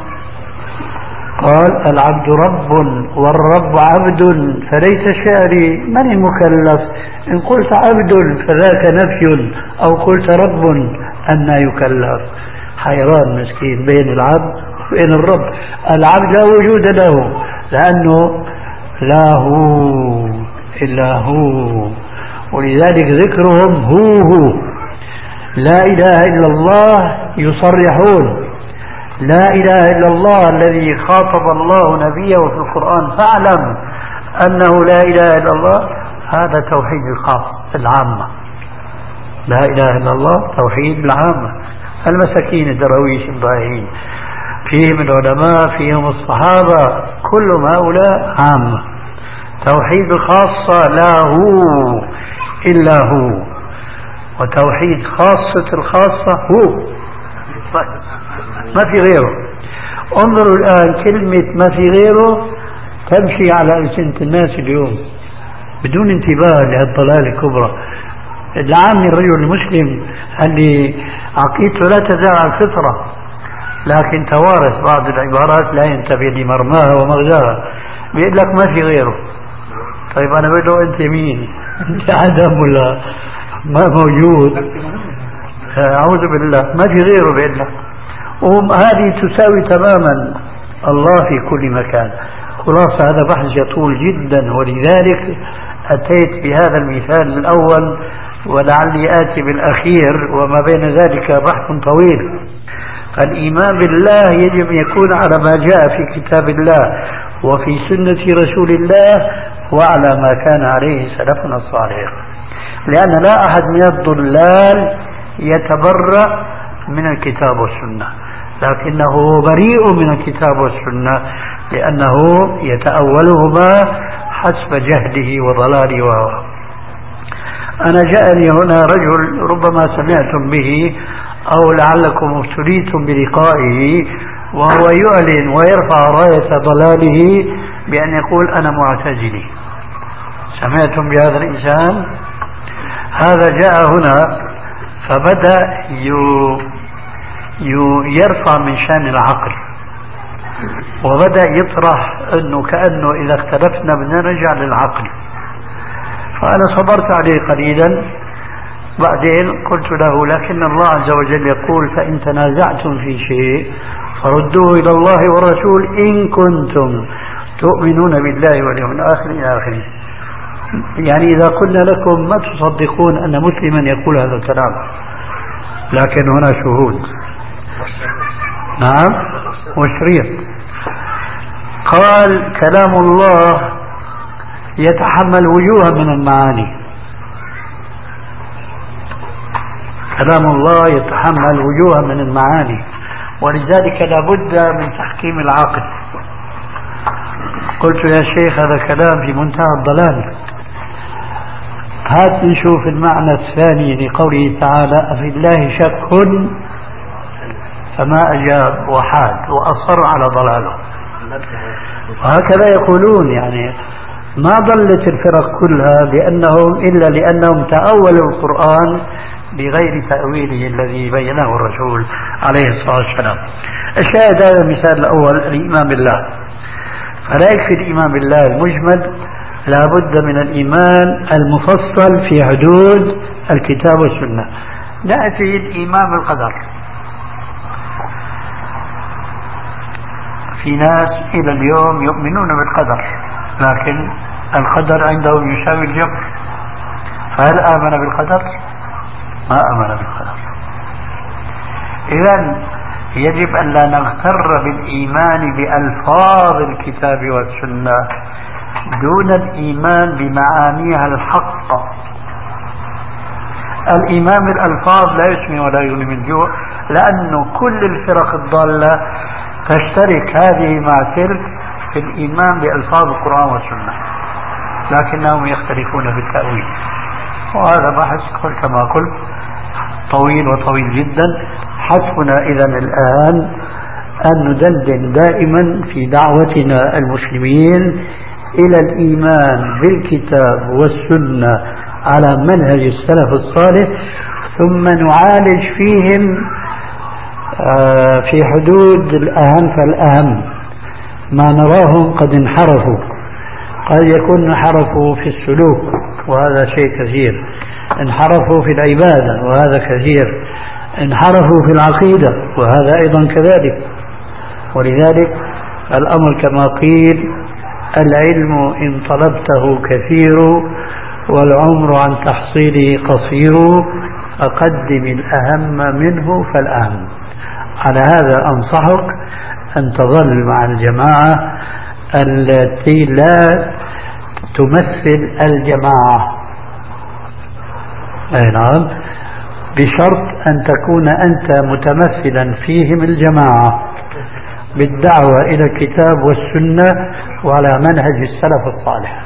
قال: العبد رب والرب عبد فليس شعري من المكلف، إن قلت عبد فذاك نفي أو قلت رب أن يكلف. حيران مسكين بين العبد وبين الرب. العبد لا وجود له لأنه لا هو إلا هو، ولذلك ذكرهم هو هو. لا إله إلا الله يصرحون لا إله إلا الله الذي خاطب الله نبيه في القرآن فاعلم أنه لا إله إلا الله. هذا توحيد الخاص العامة. لا إله إلا الله توحيد العامة. المساكين الدرويش الضائعين فيهم العلماء فيهم الصحابة كلهم هؤلاء عامة. توحيد الخاصة لا هو إلا هو، وتوحيد خاصة الخاصة هو، ما في غيره. انظروا الآن كلمة ما في غيره تمشي على ألسنة الناس اليوم بدون انتباه لهالضلال الكبرى. العامي الرجل المسلم اللي عقيدته لا تزال على الفطرة لكن توارث بعض العبارات لا ينتبه لمرماها ومغزاها، بيقول لك ما في غيره. طيب أنا بقول له أنت مين؟ أنت عدم ولا ما موجود؟ أعوذ بالله، ما في غيره بيقول لك. وهذه تساوي تماما الله في كل مكان. خلاصة هذا بحث يطول جدا، ولذلك أتيت بهذا المثال الأول ولعلي آتي بالأخير، وما بين ذلك بحث طويل. الإيمان بالله يجب أن يكون على ما جاء في كتاب الله وفي سنة رسول الله وعلى ما كان عليه سلفنا الصالح، لأن لا أحد من الضلال يتبرأ من الكتاب والسنة، لكنه بريء من الكتاب والسنة لأنه يتأولهما حسب جهله وضلاله. وهو أنا جاءني هنا رجل ربما سمعتم به أو لعلكم ابتليتم بلقائه، وهو يعلن ويرفع راية ضلاله بأن يقول أنا معتزلي. سمعتم بهذا الإنسان؟ هذا جاء هنا فبدأ يرفع من شأن العقل، وبدأ يطرح أنه كأنه إذا اختلفنا بدنا نرجع للعقل. فأنا صبرت عليه قليلا، بعدين قلت له لكن الله عز وجل يقول فإن تنازعتم في شيء فردوه إلى الله والرسول إن كنتم تؤمنون بالله واليوم الآخر إلى آخره. يعني إذا قلنا لكم ما تصدقون أن مسلما يقول هذا الكلام، لكن هنا شهود. نعم وشريط. قال كلام الله يتحمل وجوها من المعاني، كلام الله يتحمل وجوها من المعاني، ولذلك لابد من تحكيم العقل. قلت يا شيخ هذا كلام في منتهى الضلال، هات نشوف المعنى الثاني لقوله تعالى أفي الله شك فما أجاب وحاد وأصر على ضلاله. وهكذا يقولون، يعني ما ضلت الفرق كلها لأنهم إلا لأنهم تأولوا القرآن بغير تأويله الذي بينه الرسول عليه الصلاة والسلام. الشاهد هذا المثال الأول الإيمان بالله. فلا يكفي الإيمان بالله المجمل، لا بد من الإيمان المفصل في حدود الكتاب والسنة. نأتي الإيمان بالقدر. في ناس إلى اليوم يؤمنون بالقدر، لكن القدر عندهم يساوي الجبر، فهل آمن بالقدر؟ ما آمن بالقدر. إذن يجب أن لا نغتر بالإيمان بألفاظ الكتاب والسنة دون الإيمان بمعانيها الحق. الإيمان بالألفاظ لا يسمي ولا يغني من جوع، لأنه كل الفرق الضالة تشترك هذه مع تلك في الإيمان بألفاظ القرآن والسنة، لكنهم يختلفون في التأويل، وهذا بحث كما قلت طويل وطويل جدا. حسبنا إذن الآن أن ندندن دائما في دعوتنا المسلمين إلى الإيمان بالكتاب والسنة على منهج السلف الصالح، ثم نعالج فيهم في حدود الأهم فالأهم. ما نراهم قد انحرفوا، قد يكون انحرفوا في السلوك وهذا شيء كثير، انحرفوا في العبادة وهذا كثير، انحرفوا في العقيدة وهذا أيضا كذلك. ولذلك الأمر كما قيل: العلم إن طلبته كثير والعمر عن تحصيله قصير، فقدم الأهم منه فالأهم. على هذا أنصحك أن تظل مع الجماعة التي لا تمثل الجماعة، أي نعم، بشرط أن تكون أنت متمثلا فيهم الجماعة بالدعوة إلى الكتاب والسنة وعلى منهج السلف الصالح.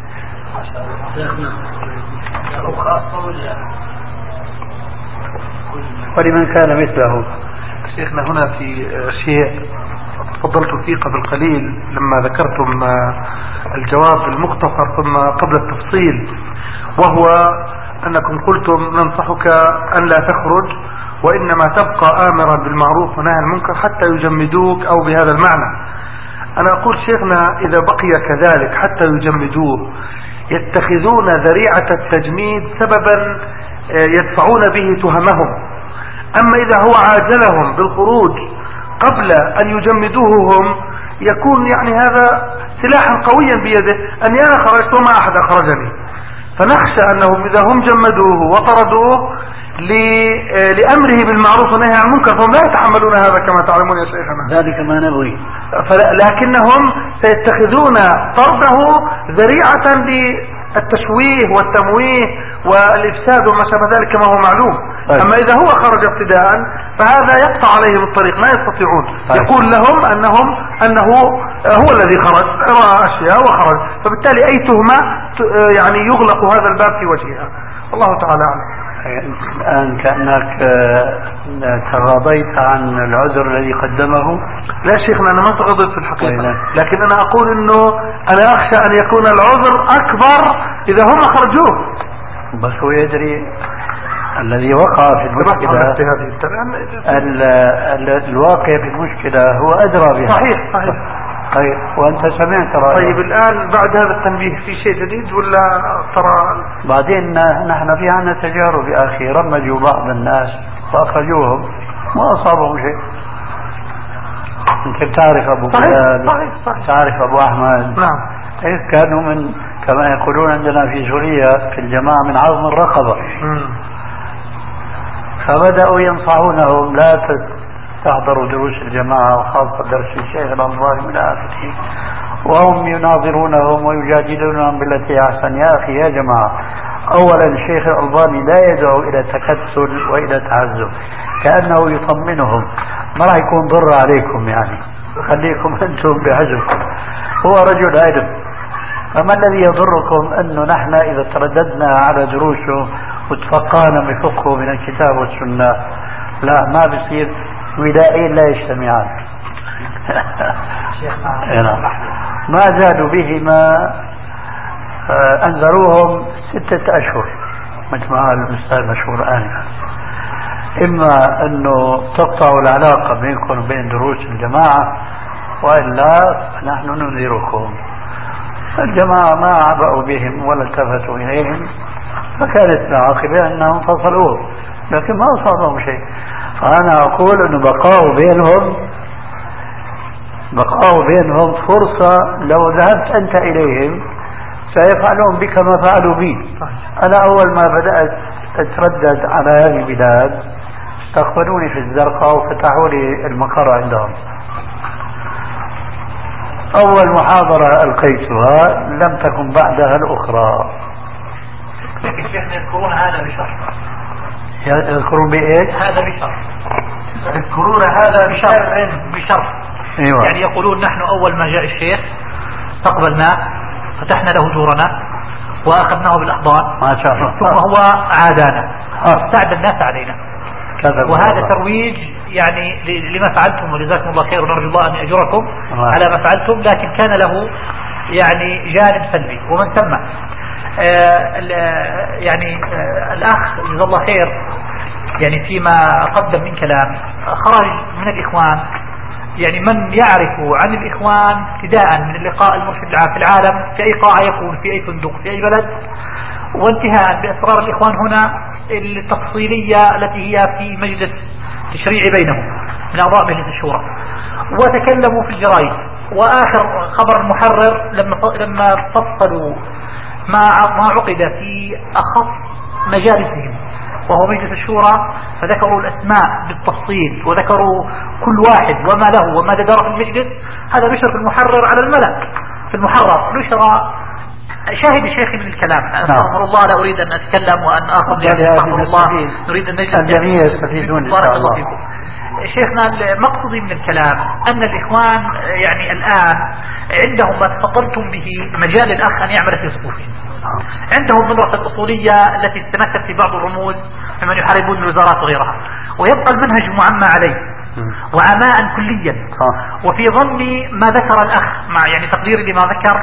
ولمن كان مثله. شيخنا هنا في شيء تفضلت فيه قبل قليل لما ذكرتم الجواب المختصر ثم قبل التفصيل، وهو أنكم قلتم ننصحك أن لا تخرج وإنما تبقى آمرا بالمعروف ونهى عن المنكر حتى يجمدوك، أو بهذا المعنى. أنا أقول شيخنا إذا بقي كذلك حتى يجمدوه يتخذون ذريعة التجميد سببا يدفعون به تهمهم. أما إذا هو عاجلهم بالخروج قبل أن يجمدوه هم، يكون يعني هذا سلاحا قويا بيده أن أنا خرجت وما أحد أخرجني. فنخشى أنهم إذا هم جمدوه وطردوه لأمره بالمعروف والنهي عن المنكر فهم لا يتحملون هذا كما تعلمون يا شيخنا. ذلك ما نبغي. لكنهم سيتخذون طرده ذريعة للتشويه والتمويه والإفساد وما شابه ذلك كما هو معلوم. أما إذا هو خرج ابتداء فهذا يقطع عليهم الطريق، ما يستطيعون. يقول لهم أنهم أنه هو الذي خرج، رأى أشياء وخرج، فبالتالي أي تهمة يعني يغلق هذا الباب في وجهها. الله تعالى أعلم. الآن كأنك تغاضيت عن العذر الذي قدمه. لا شيخنا أنا ما تغاضيت في الحقيقة، لكن أنا أقول أنه أنا أخشى أن يكون العذر أكبر إذا هم خرجوه. بس هو يدري الذي وقع في المشكلة، الواقع في المشكلة هو أدرى بها. صحيح صحيح. طيب وأنت سمعت رأيه. طيب الآن بعد هذا التنبيه في شيء جديد ولا ترى؟ بعدين نحن في عنا تجارب يا أخي، رمجوا بعض الناس وأخرجوهم ما أصابهم شيء. أنت تعرف أبو بلال، تعرف أبو أحمد. نعم. إيه كانوا من كما يقولون عندنا في سوريا في الجماعة من عظم الرقبة. م. فبدأوا ينصحونهم لا تحضروا دروس الجماعة وخاصة درس الشيخ الأنصاري من آخره، وهم يناظرونهم ويجادلونهم بالتي أحسن. يا أخي يا جماعة، أولا الشيخ الألباني لا يدعو إلى تكتل وإلى تعزف، كأنه يطمنهم ما راح يكون ضر عليكم، يعني خليكم أنتم بحزبكم. هو رجل علم، فما الذي يضركم أنه نحن إذا ترددنا على دروسه وتفقهنا بفقه من الكتاب والسنة؟ لا، ما بصير ولائين لا يجتمعان. ما زادوا بهما، أنذروهم ستة أشهر مثل ما قال الأستاذ مشهور آنفا، إما أنه تقطعوا العلاقة بينكم وبين دروس الجماعة، وإلا نحن ننذركم. الجماعة ما عبأوا بهم ولا التفتوا إليهم، فكانت العاقبة أنهم فصلوه، لكن ما أصابهم شيء. فأنا أقول أنه بقاء بينهم بقاء بينهم فرصة، لو ذهبت أنت إليهم سيفعلون بك ما فعلوا بي. أنا أول ما بدأت أتردد على هذه البلاد استقبلوني في الزرقاء وفتحوا لي المقر عندهم. أول محاضرة ألقيتها لم تكن بعدها الأخرى. لكن شيخنا يذكرون هذا بشرط. يذكرون بإيه؟ هذا بشرط. يذكرون هذا بشرط بشرط. أيوة. يعني يقولون نحن أول ما جاء الشيخ استقبلناه، فتحنا له جورنا وأخذناه بالأحضان، ما شاء الله. ثم هو عادانا واستعد الناس علينا. وهذا ترويج يعني لما فعلتم، وجزاكم الله خير ونرجو الله أن يأجركم على ما فعلتم، لكن كان له يعني جانب سلبي. ومن ثم آه يعني آه الأخ جزا الله خير يعني فيما قدم من كلام خرج من الإخوان، يعني من يعرف عن الإخوان ابتداء من اللقاء المرشد العام في العالم في أي قاعة يكون، في أي فندق، في أي بلد، وانتهاء بأسرار الإخوان هنا التفصيلية التي هي في مجلس تشريعي بينهم من أعضاء مجلس الشورى، وتكلموا في الجرائد. وآخر خبر المحرر لما لما فصلوا ما ما عقد في أخص مجالسهم وهو مجلس الشورى، فذكروا الأسماء بالتفصيل وذكروا كل واحد وما له وما دار في المجلس. هذا نشر في المحرر على الملأ، في المحرر نشر شاهد شيخي من الكلام. أستغفر الله، لا أريد أن أتكلم وأن آخذ يعني أستغفر الله، نريد أن نجلس الجميع يستفيدون إن شاء الله. شيخنا المقصود من الكلام أن الإخوان يعني الآن عندهم ما تفضلتم به مجال الأخ أن يعمل في صفوفهم. عندهم المدرسة الأصولية التي تتمثل في بعض الرموز ممن يحاربون الوزارات وغيرها، ويبقى المنهج معمى عليه وعماء كليا. وفي ظني ما ذكر الأخ مع يعني تقديري لما ذكر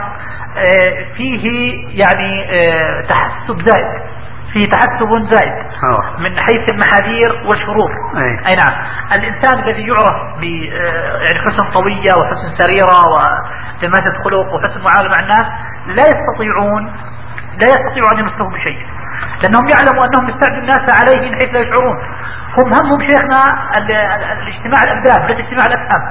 فيه يعني تحسب زائد، فيه تحسب زائد من حيث المحاذير والشرور. أي نعم، الإنسان الذي يعرف ب يعني حسن طوية وحسن سريرة وجمالة خلق وحسن معاملة مع الناس لا يستطيعون لا يستطيعوا أن يمسهم بشيء، لأنهم يعلموا أنهم يستعدوا الناس عليه من حيث لا يشعرون. هم همهم شيخنا الاجتماع الأبدان ليس اجتماع الأفهام.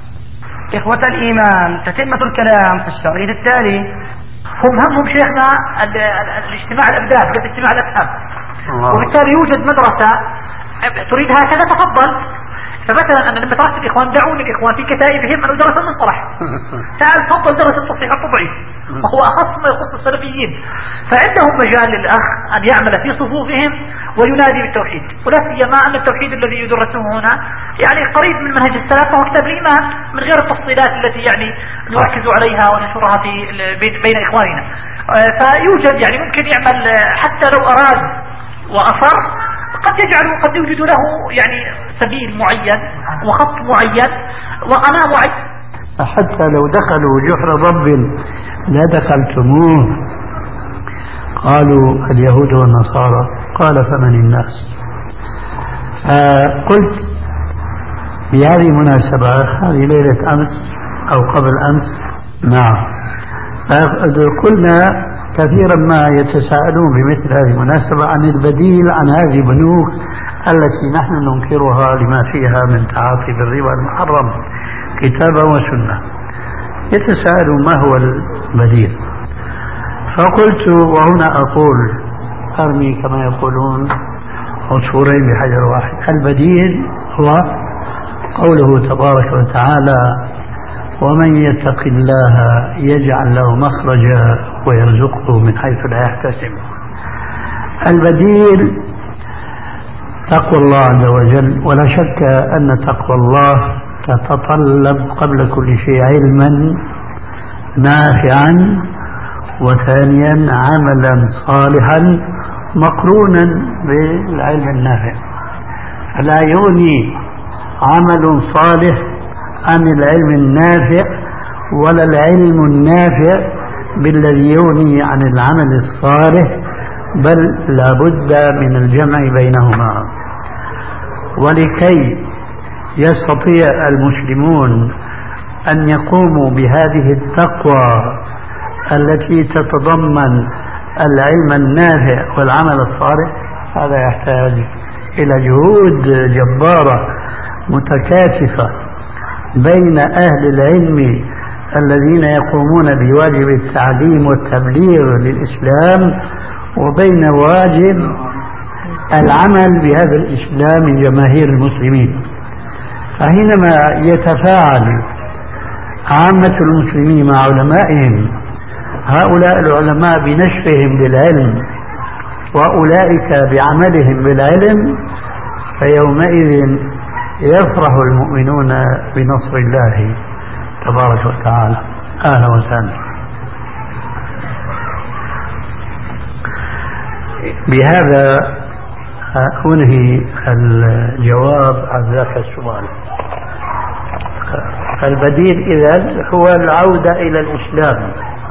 إخوة الإيمان، تتمة الكلام في الشريط التالي. هم همهم شيخنا الاجتماع الأبدان ليس اجتماع الأفهام. وبالتالي يوجد مدرسة تريد هكذا تفضل. فمثلا أنا لما تركت الإخوان دعوني الإخوان في كتائبهم أن أدرس المصطلح، تعال تفضل درس التصحيح التضعيف وهو أخص ما يخص السلفيين. فعندهم مجال للأخ أن يعمل في صفوفهم وينادي بالتوحيد، ولا سيما أن التوحيد الذي يدرسه هنا يعني قريب من منهج السلف وهو كتاب الإيمان من غير التفصيلات التي يعني نركز عليها وننشرها في بين إخواننا. فيوجد يعني ممكن يعمل حتى لو أراد وأصر قد يجعل قد يوجد له يعني سبيل معين وخط معين وقناة معين. حتى لو دخلوا جحر ضب لا دخلتموه. قالوا اليهود والنصارى، قال فمن الناس. قلت بهذه المناسبة، هذه ليلة أمس أو قبل أمس نعم قلنا كثيرا ما يتساءلون بمثل هذه المناسبة عن البديل عن هذه البنوك التي نحن ننكرها لما فيها من تعاطي بالربا المحرم كتابا وسنة. يتساءلون ما هو البديل، فقلت وهنا أقول أرمي كما يقولون عصفورين بحجر واحد. البديل هو قوله تبارك وتعالى ومن يتق الله يجعل له مخرجا ويرزقه من حيث لا يحتسب. البديل تقوى الله عز وجل، ولا شك أن تقوى الله تتطلب قبل كل شيء علما نافعا، وثانيا عملا صالحا مقرونا بالعلم النافع. فلا يغني عمل صالح عن العلم النافع، ولا العلم النافع بالذي يغني عن العمل الصالح، بل لا بد من الجمع بينهما. ولكي يستطيع المسلمون أن يقوموا بهذه التقوى التي تتضمن العلم النافع والعمل الصالح، هذا يحتاج إلى جهود جبارة متكاتفة بين أهل العلم الذين يقومون بواجب التعليم والتبليغ للإسلام وبين واجب العمل بهذا الإسلام من جماهير المسلمين. فحينما يتفاعل عامة المسلمين مع علمائهم، هؤلاء العلماء بنشرهم للعلم وأولئك بعملهم بالعلم، فيومئذ يفرح المؤمنون بنصر الله تبارك وتعالى. أهلا وسهلا. بهذا أنهي الجواب عن ذاك السؤال. البديل إذن هو العودة إلى الإسلام.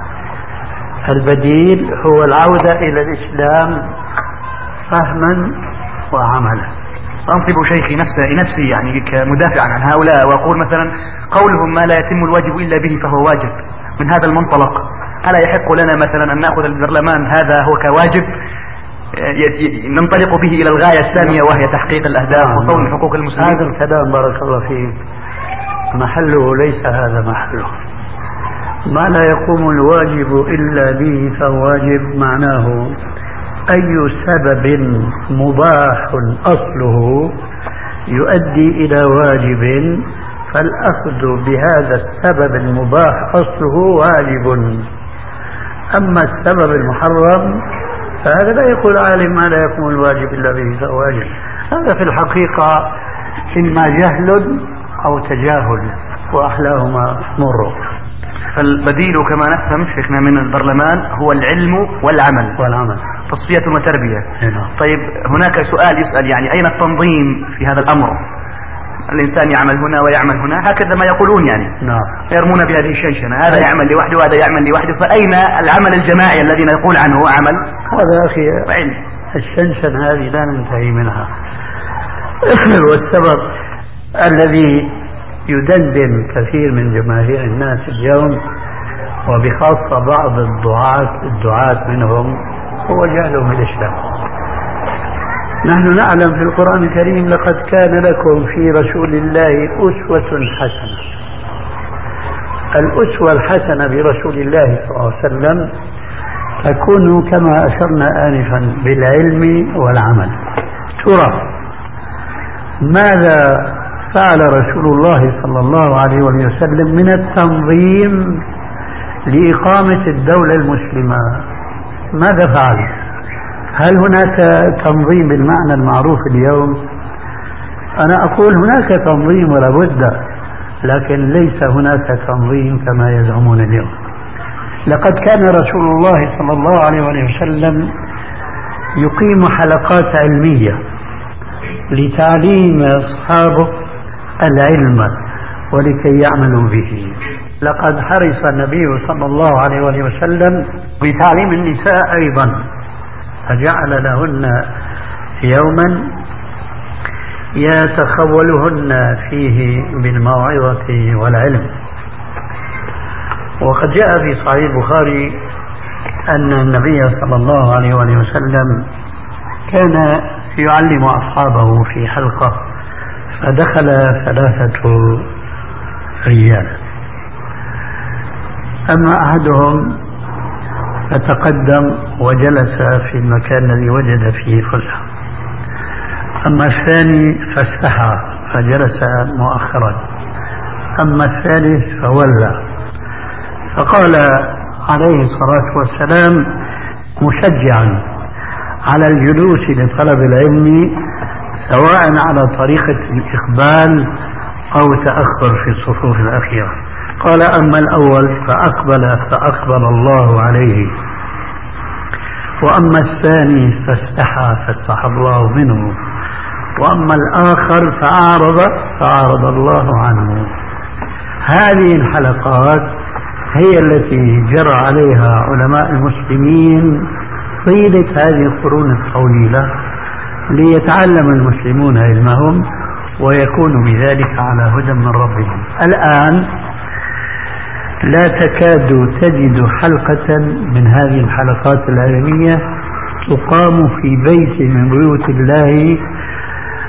البديل هو العودة إلى الإسلام فهما وعملا. أنصب شيخي نفسي نفسي يعني كمدافعا عن هؤلاء وأقول مثلا قولهم ما لا يتم الواجب إلا به فهو واجب، من هذا المنطلق ألا يحق لنا مثلا أن نأخذ البرلمان هذا هو كواجب ننطلق به إلى الغاية السامية وهي تحقيق الأهداف وصون حقوق المسلمين؟ هذا الكلام بارك الله فيك محله ليس هذا محله. ما لا يقوم الواجب إلا به فهو واجب معناه أي سبب مباح أصله يؤدي إلى واجب فالأخذ بهذا السبب المباح أصله واجب. أما السبب المحرم فهذا لا يقول عالم ما لا يقوم الواجب إلا به فهو واجب. هذا في الحقيقة إما جهل أو تجاهل وأحلاهما مر. فالبديل كما نفهم شيخنا من البرلمان هو العلم والعمل والعمل تصفية وتربية. هنا. طيب هناك سؤال يسأل يعني أين التنظيم في هذا الأمر؟ الإنسان يعمل هنا ويعمل هنا هكذا ما يقولون يعني. نعم. يرمون بهذه الشنشنة، هذا يعمل لوحده وهذا يعمل لوحده، فأين العمل الجماعي الذي نقول عنه هو عمل؟ هذا أخي وعلم. الشنشنة هذه لا ننتهي منها. والسبب الذي يدندن كثير من جماهير الناس اليوم وبخاصة بعض الدعاة الدعاة منهم هو جهلهم بالإسلام. نحن نعلم في القرآن الكريم لقد كان لكم في رسول الله أسوة حسنة. الأسوة الحسنة برسول الله صلى الله عليه وسلم تكون كما أشرنا آنفا بالعلم والعمل. ترى ماذا فعل رسول الله صلى الله عليه وسلم من التنظيم لإقامة الدولة المسلمة؟ ماذا فعل؟ هل هناك تنظيم بالمعنى المعروف اليوم؟ أنا أقول هناك تنظيم ولا بد، لكن ليس هناك تنظيم كما يزعمون اليوم. لقد كان رسول الله صلى الله عليه وسلم يقيم حلقات علمية لتعليم أصحابه العلم ولكي يعملوا به. لقد حرص النبي صلى الله عليه وسلم بتعليم النساء أيضا، فجعل لهن يوما يتخولهن فيه بالموعظة والعلم. وقد جاء في صحيح البخاري أن النبي صلى الله عليه وسلم كان يعلم أصحابه في حلقة فدخل ثلاثة رجال، أما أحدهم فتقدم وجلس في المكان الذي وجد فيه فسحة، أما الثاني فاستحى فجلس مؤخرا، أما الثالث فولى. فقال عليه الصلاة والسلام مشجعا على الجلوس لطلب العلم سواء على طريقة الإقبال أو تأخر في الصفوف الأخيرة، قال أما الأول فأقبل فأقبل الله عليه، وأما الثاني فاستحى فاستحى الله منه، وأما الآخر فأعرض فأعرض الله عنه. هذه الحلقات هي التي جرى عليها علماء المسلمين طيلة هذه القرون الطويلة ليتعلم المسلمون علمهم ويكونوا بذلك على هدى من ربهم. الآن لا تكاد تجد حلقة من هذه الحلقات العلمية تقام في بيت من بيوت الله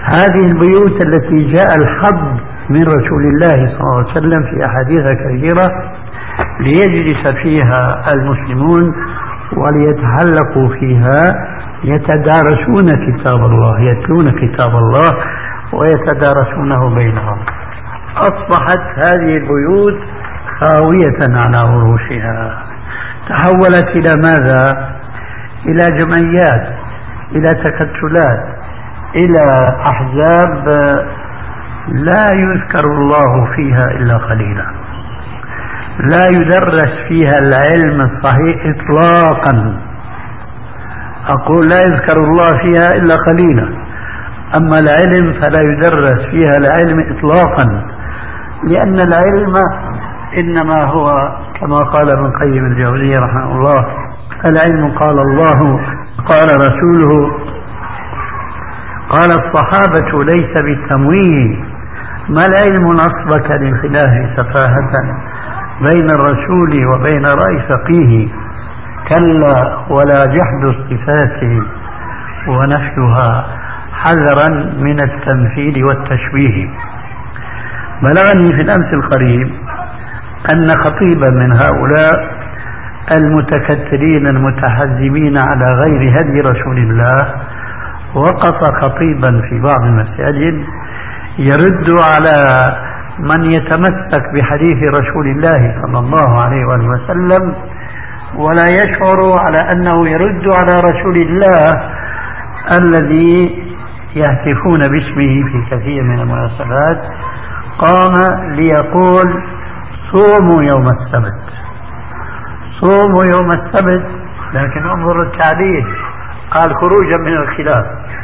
هذه البيوت التي جاء الحض من رسول الله صلى الله عليه وسلم في أحاديث كثيرة ليجلس فيها المسلمون وليتحلقوا فيها يتدارسون كتاب الله، يتلون كتاب الله ويتدارسونه بينهم. أصبحت هذه البيوت خاوية على عروشها، تحولت إلى ماذا؟ إلى جمعيات، إلى تكتلات، إلى أحزاب لا يذكر الله فيها إلا قليلا، لا يدرس فيها العلم الصحيح إطلاقا. أقول لا يذكر الله فيها إلا قليلا، أما العلم فلا يدرس فيها العلم إطلاقا، لأن العلم إنما هو كما قال ابن قيم الجوزية رحمه الله: العلم قال الله قال رسوله قال الصحابة ليس بالتمويه. ما العلم نصبك للخلاف سفاهة بين الرسول وبين رأي فقيه؟ كلا ولا جحد الصفات ونفيها حذرا من التمثيل والتشبيه. بلغني في الأمس القريب أن خطيبا من هؤلاء المتكتلين المتحزبين على غير هدي رسول الله وقف خطيبا في بعض المساجد يرد على من يتمسك بحديث رسول الله صلى الله عليه وآله وسلم ولا يشعر على أنه يرد على رسول الله الذي يهتفون باسمه في كثير من المناسبات. قام ليقول: صوموا يوم السبت، صوموا يوم السبت، لكن انظر التعليل، قال خروجا من الخلاف.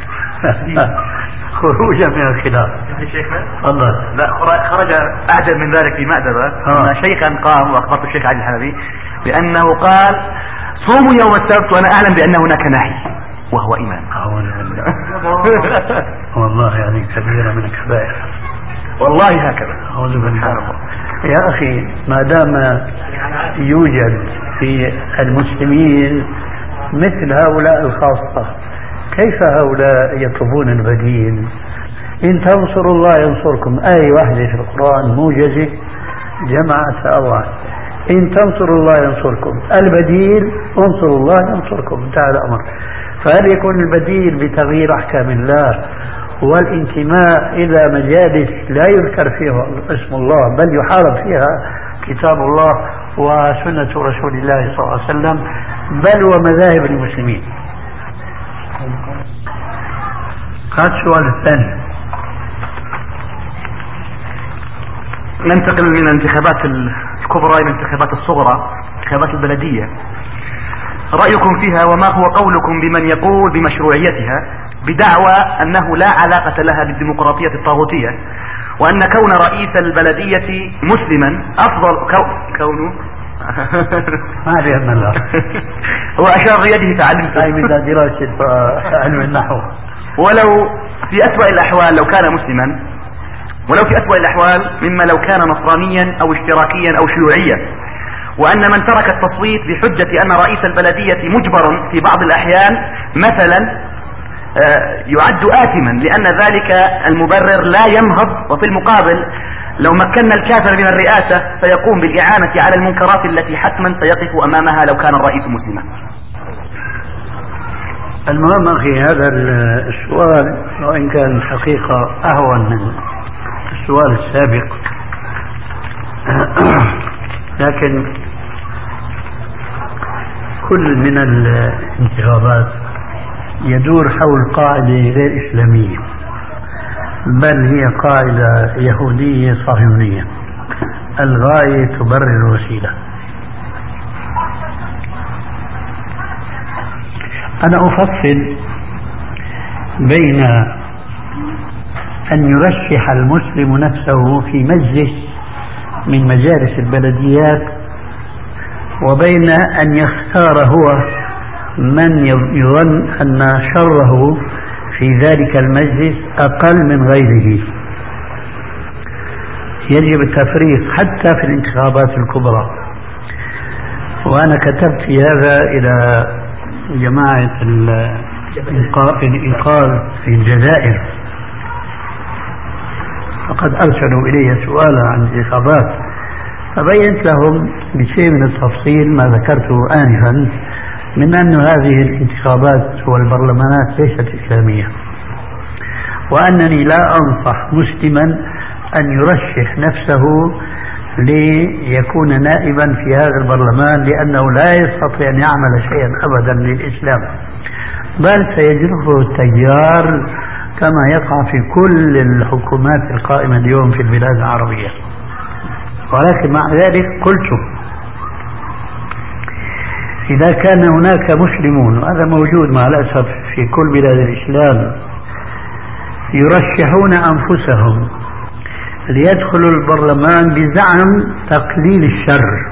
خروجا من الخلاف. تفضل. لا، خرج أعجب من ذلك في مأدبة أن شيخا قام، وأخبرت الشيخ علي الحلبي بأنه قال: صوموا يوم السبت وأنا أعلم بأن هناك نهي وهو إمام. والله يعني كبيرة من الكبائر، والله هكذا. أعوذ بالله. يا أخي، ما دام يوجد في المسلمين مثل هؤلاء الخاصة، كيف هؤلاء يطلبون البديل؟ إن تنصروا الله ينصركم، آية واحدة في القرآن موجزة جمعت أوعى. إن تنصروا الله ينصركم، البديل انصروا الله ينصركم، انتهى الأمر. فهل يكون البديل بتغيير أحكام الله والانتماء إلى مجالس لا يذكر فيها اسم الله بل يحارب فيها كتاب الله وسنة رسول الله صلى الله عليه وسلم بل ومذاهب المسلمين؟ هذا السؤال الثاني. ننتقل من الانتخابات الكبرى إلى الانتخابات الصغرى، انتخابات البلدية. رأيكم فيها وما هو قولكم بمن يقول بمشروعيتها بدعوى أنه لا علاقة لها بالديمقراطية الطاغوتية، وأن كون رئيس البلدية مسلما أفضل كونه ما علم الله. هو أشار بيده تعلم هاي من دراسة علم النحو. ولو في أسوأ الأحوال لو كان مسلما، ولو في أسوأ الأحوال مما لو كان نصرانيا أو اشتراكيا أو شيوعيا، وأن من ترك التصويت بحجة أن رئيس البلدية مجبر في بعض الأحيان مثلا يعد آثما لأن ذلك المبرر لا ينهض، وفي المقابل لو مكنا الكافر من الرئاسة سيقوم بالإعانة على المنكرات التي حتما سيقف أمامها لو كان الرئيس مسلما. المهم أخي، هذا السؤال وإن كان الحقيقة أهون من السؤال السابق، لكن كل من الانتخابات يدور حول قاعدة غير إسلامية، بل هي قاعدة يهودية صهيونية: الغاية تبرر الوسيلة. أنا أفصل بين أن يرشح المسلم نفسه في مجلس من مجالس البلديات وبين أن يختار هو من يظن أن شره في ذلك المجلس أقل من غيره. يجب التفريق حتى في الانتخابات الكبرى. وأنا كتبت في هذا إلى جماعة الإنقاذ في الجزائر فقد أرسلوا إلي سؤالا عن الانتخابات، فبينت لهم بشيء من التفصيل ما ذكرته آنفا من أن هذه الانتخابات والبرلمانات ليست إسلامية، وأنني لا أنصح مسلما أن يرشح نفسه ليكون نائبا في هذا البرلمان، لأنه لا يستطيع أن يعمل شيئا أبدا للإسلام، بل سيجره التيار كما يقع في كل الحكومات القائمة اليوم في البلاد العربية. ولكن مع ذلك قلت إذا كان هناك مسلمون، وهذا موجود مع الأسف في كل بلاد الإسلام، يرشحون أنفسهم ليدخلوا البرلمان بزعم تقليل الشر،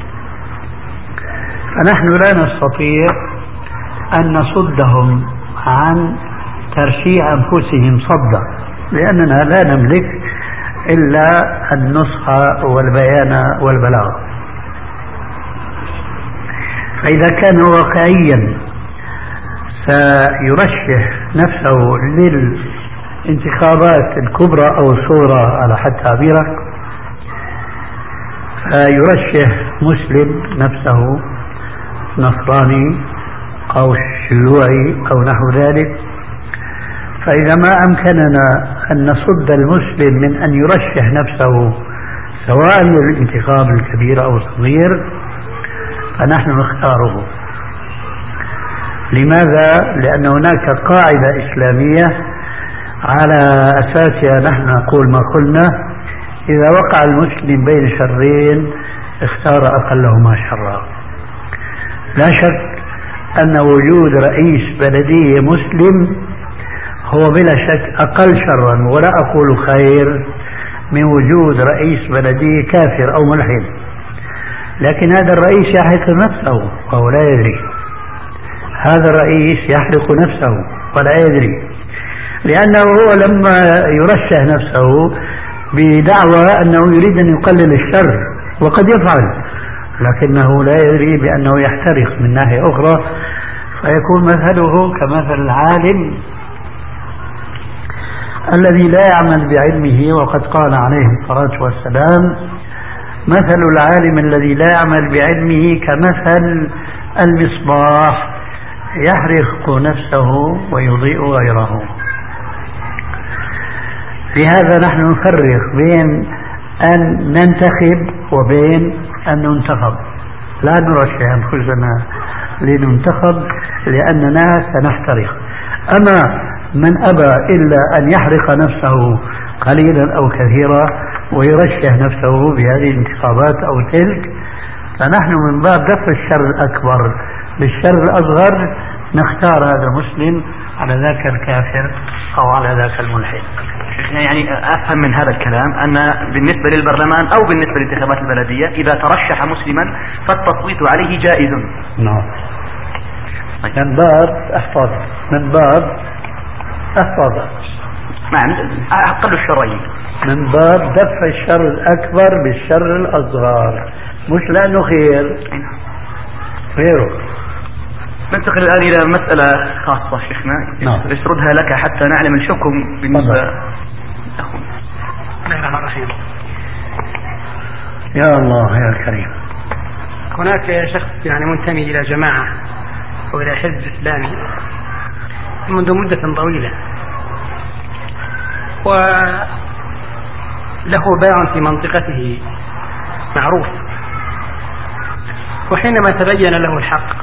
فنحن لا نستطيع أن نصدهم عن ترشيح أنفسهم صدا، لأننا لا نملك إلا النصح والبيان والبلاغ. فإذا كان واقعيا سيرشح نفسه للانتخابات الكبرى أو الصغرى على حد تعبيرك، فيرشح مسلم نفسه نصراني أو شيوعي أو نحو ذلك، فإذا ما أمكننا أن نصد المسلم من أن يرشح نفسه سواء للانتخاب الكبير أو الصغير فنحن نختاره. لماذا؟ لأن هناك قاعدة إسلامية على أساسها نحن نقول ما قلنا: إذا وقع المسلم بين شرين اختار أقلهما شرا. لا شك أن وجود رئيس بلدية مسلم هو بلا شك أقل شرا، ولا أقول خير، من وجود رئيس بلدية كافر أو ملحد، لكن هذا الرئيس يحرق نفسه وهو لا يدري. هذا الرئيس يحرق نفسه ولا يدري، لأنه هو لما يرشح نفسه بدعوى أنه يريد أن يقلل الشر، وقد يفعل، لكنه لا يدري بأنه يحترق من ناحية أخرى، فيكون مثله كمثل العالم الذي لا يعمل بعلمه. وقد قال عليه الصلاة والسلام: مثل العالم الذي لا يعمل بعلمه كمثل المصباح يحرق نفسه ويضيء غيره. لهذا نحن نفرق بين أن ننتخب وبين أن ننتخب. لا نرشح أنفسنا لننتخب لأننا سنحترق. أما من أبى إلا أن يحرق نفسه قليلا أو كثيرا ويرشح نفسه بهذه الانتخابات أو تلك، فنحن من باب دفع الشر الأكبر بالشر الأصغر نختار هذا المسلم على ذاك الكافر أو على ذاك الملحد. يعني أفهم من هذا الكلام أن بالنسبة للبرلمان أو بالنسبة للانتخابات البلدية إذا ترشح مسلما فالتصويت عليه جائز. نعم. من باب احفظ من باب احفظ نعم أقل الشرين، من باب دفع الشر الأكبر بالشر الأصغر، مش لأنه خير غيره. ننتقل الآن إلى مسألة خاصة شيخنا نسردها لك حتى نعلم الحكم بالنسبة لكم. بسم الله الرحمن الرحيم. يا الله يا كريم. هناك شخص يعني منتمي إلى جماعة أو إلى حزب إسلامي منذ مدة طويلة، وله باع في منطقته معروف، وحينما تبين له الحق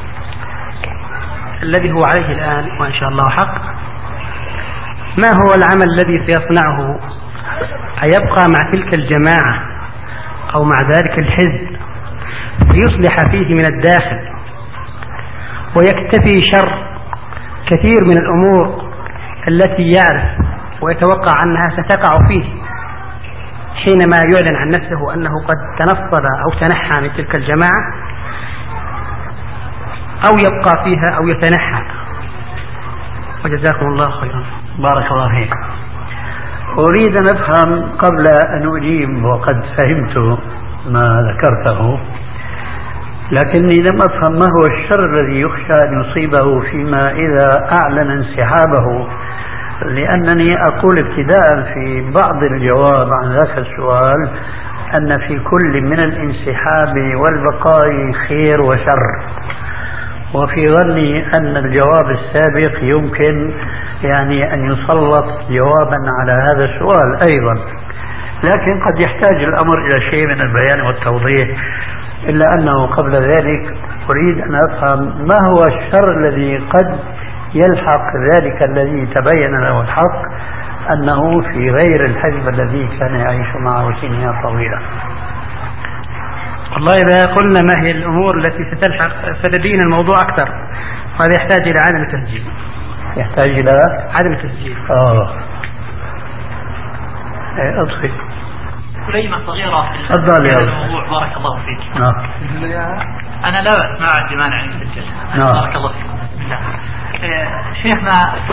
الذي هو عليه الآن وإن شاء الله حق، ما هو العمل الذي سيصنعه؟ أيبقى مع تلك الجماعة أو مع ذلك الحزب ليصلح فيه من الداخل ويكتفي شر كثير من الأمور التي يعرف ويتوقع أنها ستقع فيه حينما يعلن عن نفسه أنه قد تنصل أو تنحى من تلك الجماعة، أو يبقى فيها أو يتنحى؟ وجزاكم الله خيرا. بارك الله فيك. أريد أن أفهم قبل أن أجيب، وقد فهمت ما ذكرته، لكني لم أفهم ما هو الشر الذي يخشى أن يصيبه فيما إذا أعلن انسحابه لأنني أقول ابتداء في بعض الجواب عن ذاك السؤال أن في كل من الانسحاب والبقاء خير وشر، وفي ظني أن الجواب السابق يمكن يعني أن يسلط جوابا على هذا السؤال أيضا، لكن قد يحتاج الأمر إلى شيء من البيان والتوضيح. إلا أنه قبل ذلك أريد أن أفهم ما هو الشر الذي قد يلحق ذلك الذي تبين له الحق أنه في غير الحزب الذي كان يعيش معه سنين طويلة. والله إذا قلنا ما هي الأمور التي ستلحق ستبين الموضوع أكثر، وهذا يحتاج إلى عدم التسجيل. يحتاج إلى عدم التسجيل. آه أضفي كلمة صغيرة في هذا الموضوع. بارك الله فيك. نعم. أنا لا بأس، ما عندي مانع أن يسجل. نعم. بارك الله فيك. بسم الله. آه شيخنا،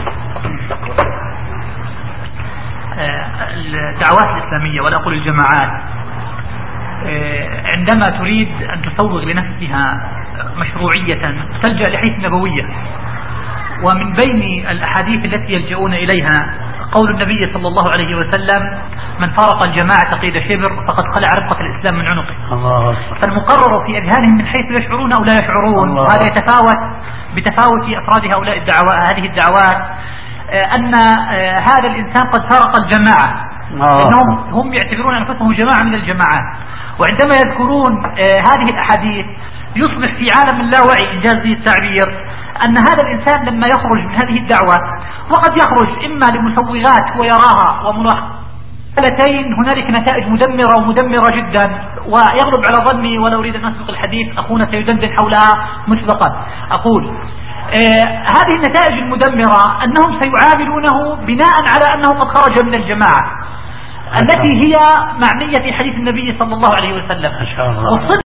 آه الدعوات الإسلامية ولا أقول الجماعات آه عندما تريد أن تسوغ لنفسها مشروعية تلجأ لحيث نبوية، ومن بين الأحاديث التي يلجؤون إليها قول النبي صلى الله عليه وسلم: من فارق الجماعة قيد شبر فقد خلع ربقة الإسلام من عنقه. فالمقرر في أذهانهم من حيث يشعرون أو لا يشعرون، هذا يتفاوت بتفاوت أفراد هؤلاء الدعوات هذه الدعوات، أن هذا الإنسان قد فارق الجماعة، لأنهم هم يعتبرون أنفسهم جماعة من الجماعات. وعندما يذكرون هذه الأحاديث يصبح في عالم اللاوعي إنجاز التعبير أن هذا الإنسان لما يخرج من هذه الدعوة، وقد يخرج إما لمسوغات هو يراها وملاحظتين، هنالك نتائج مدمرة ومدمرة جدا، ويغلب على ظني ولا أريد أن أسبق الحديث، أخونا سيدندن حولها مسبقا. أقول آه هذه النتائج المدمرة أنهم سيعاملونه بناء على أنه قد خرج من الجماعة التي هي معنية في حديث النبي صلى الله عليه وسلم.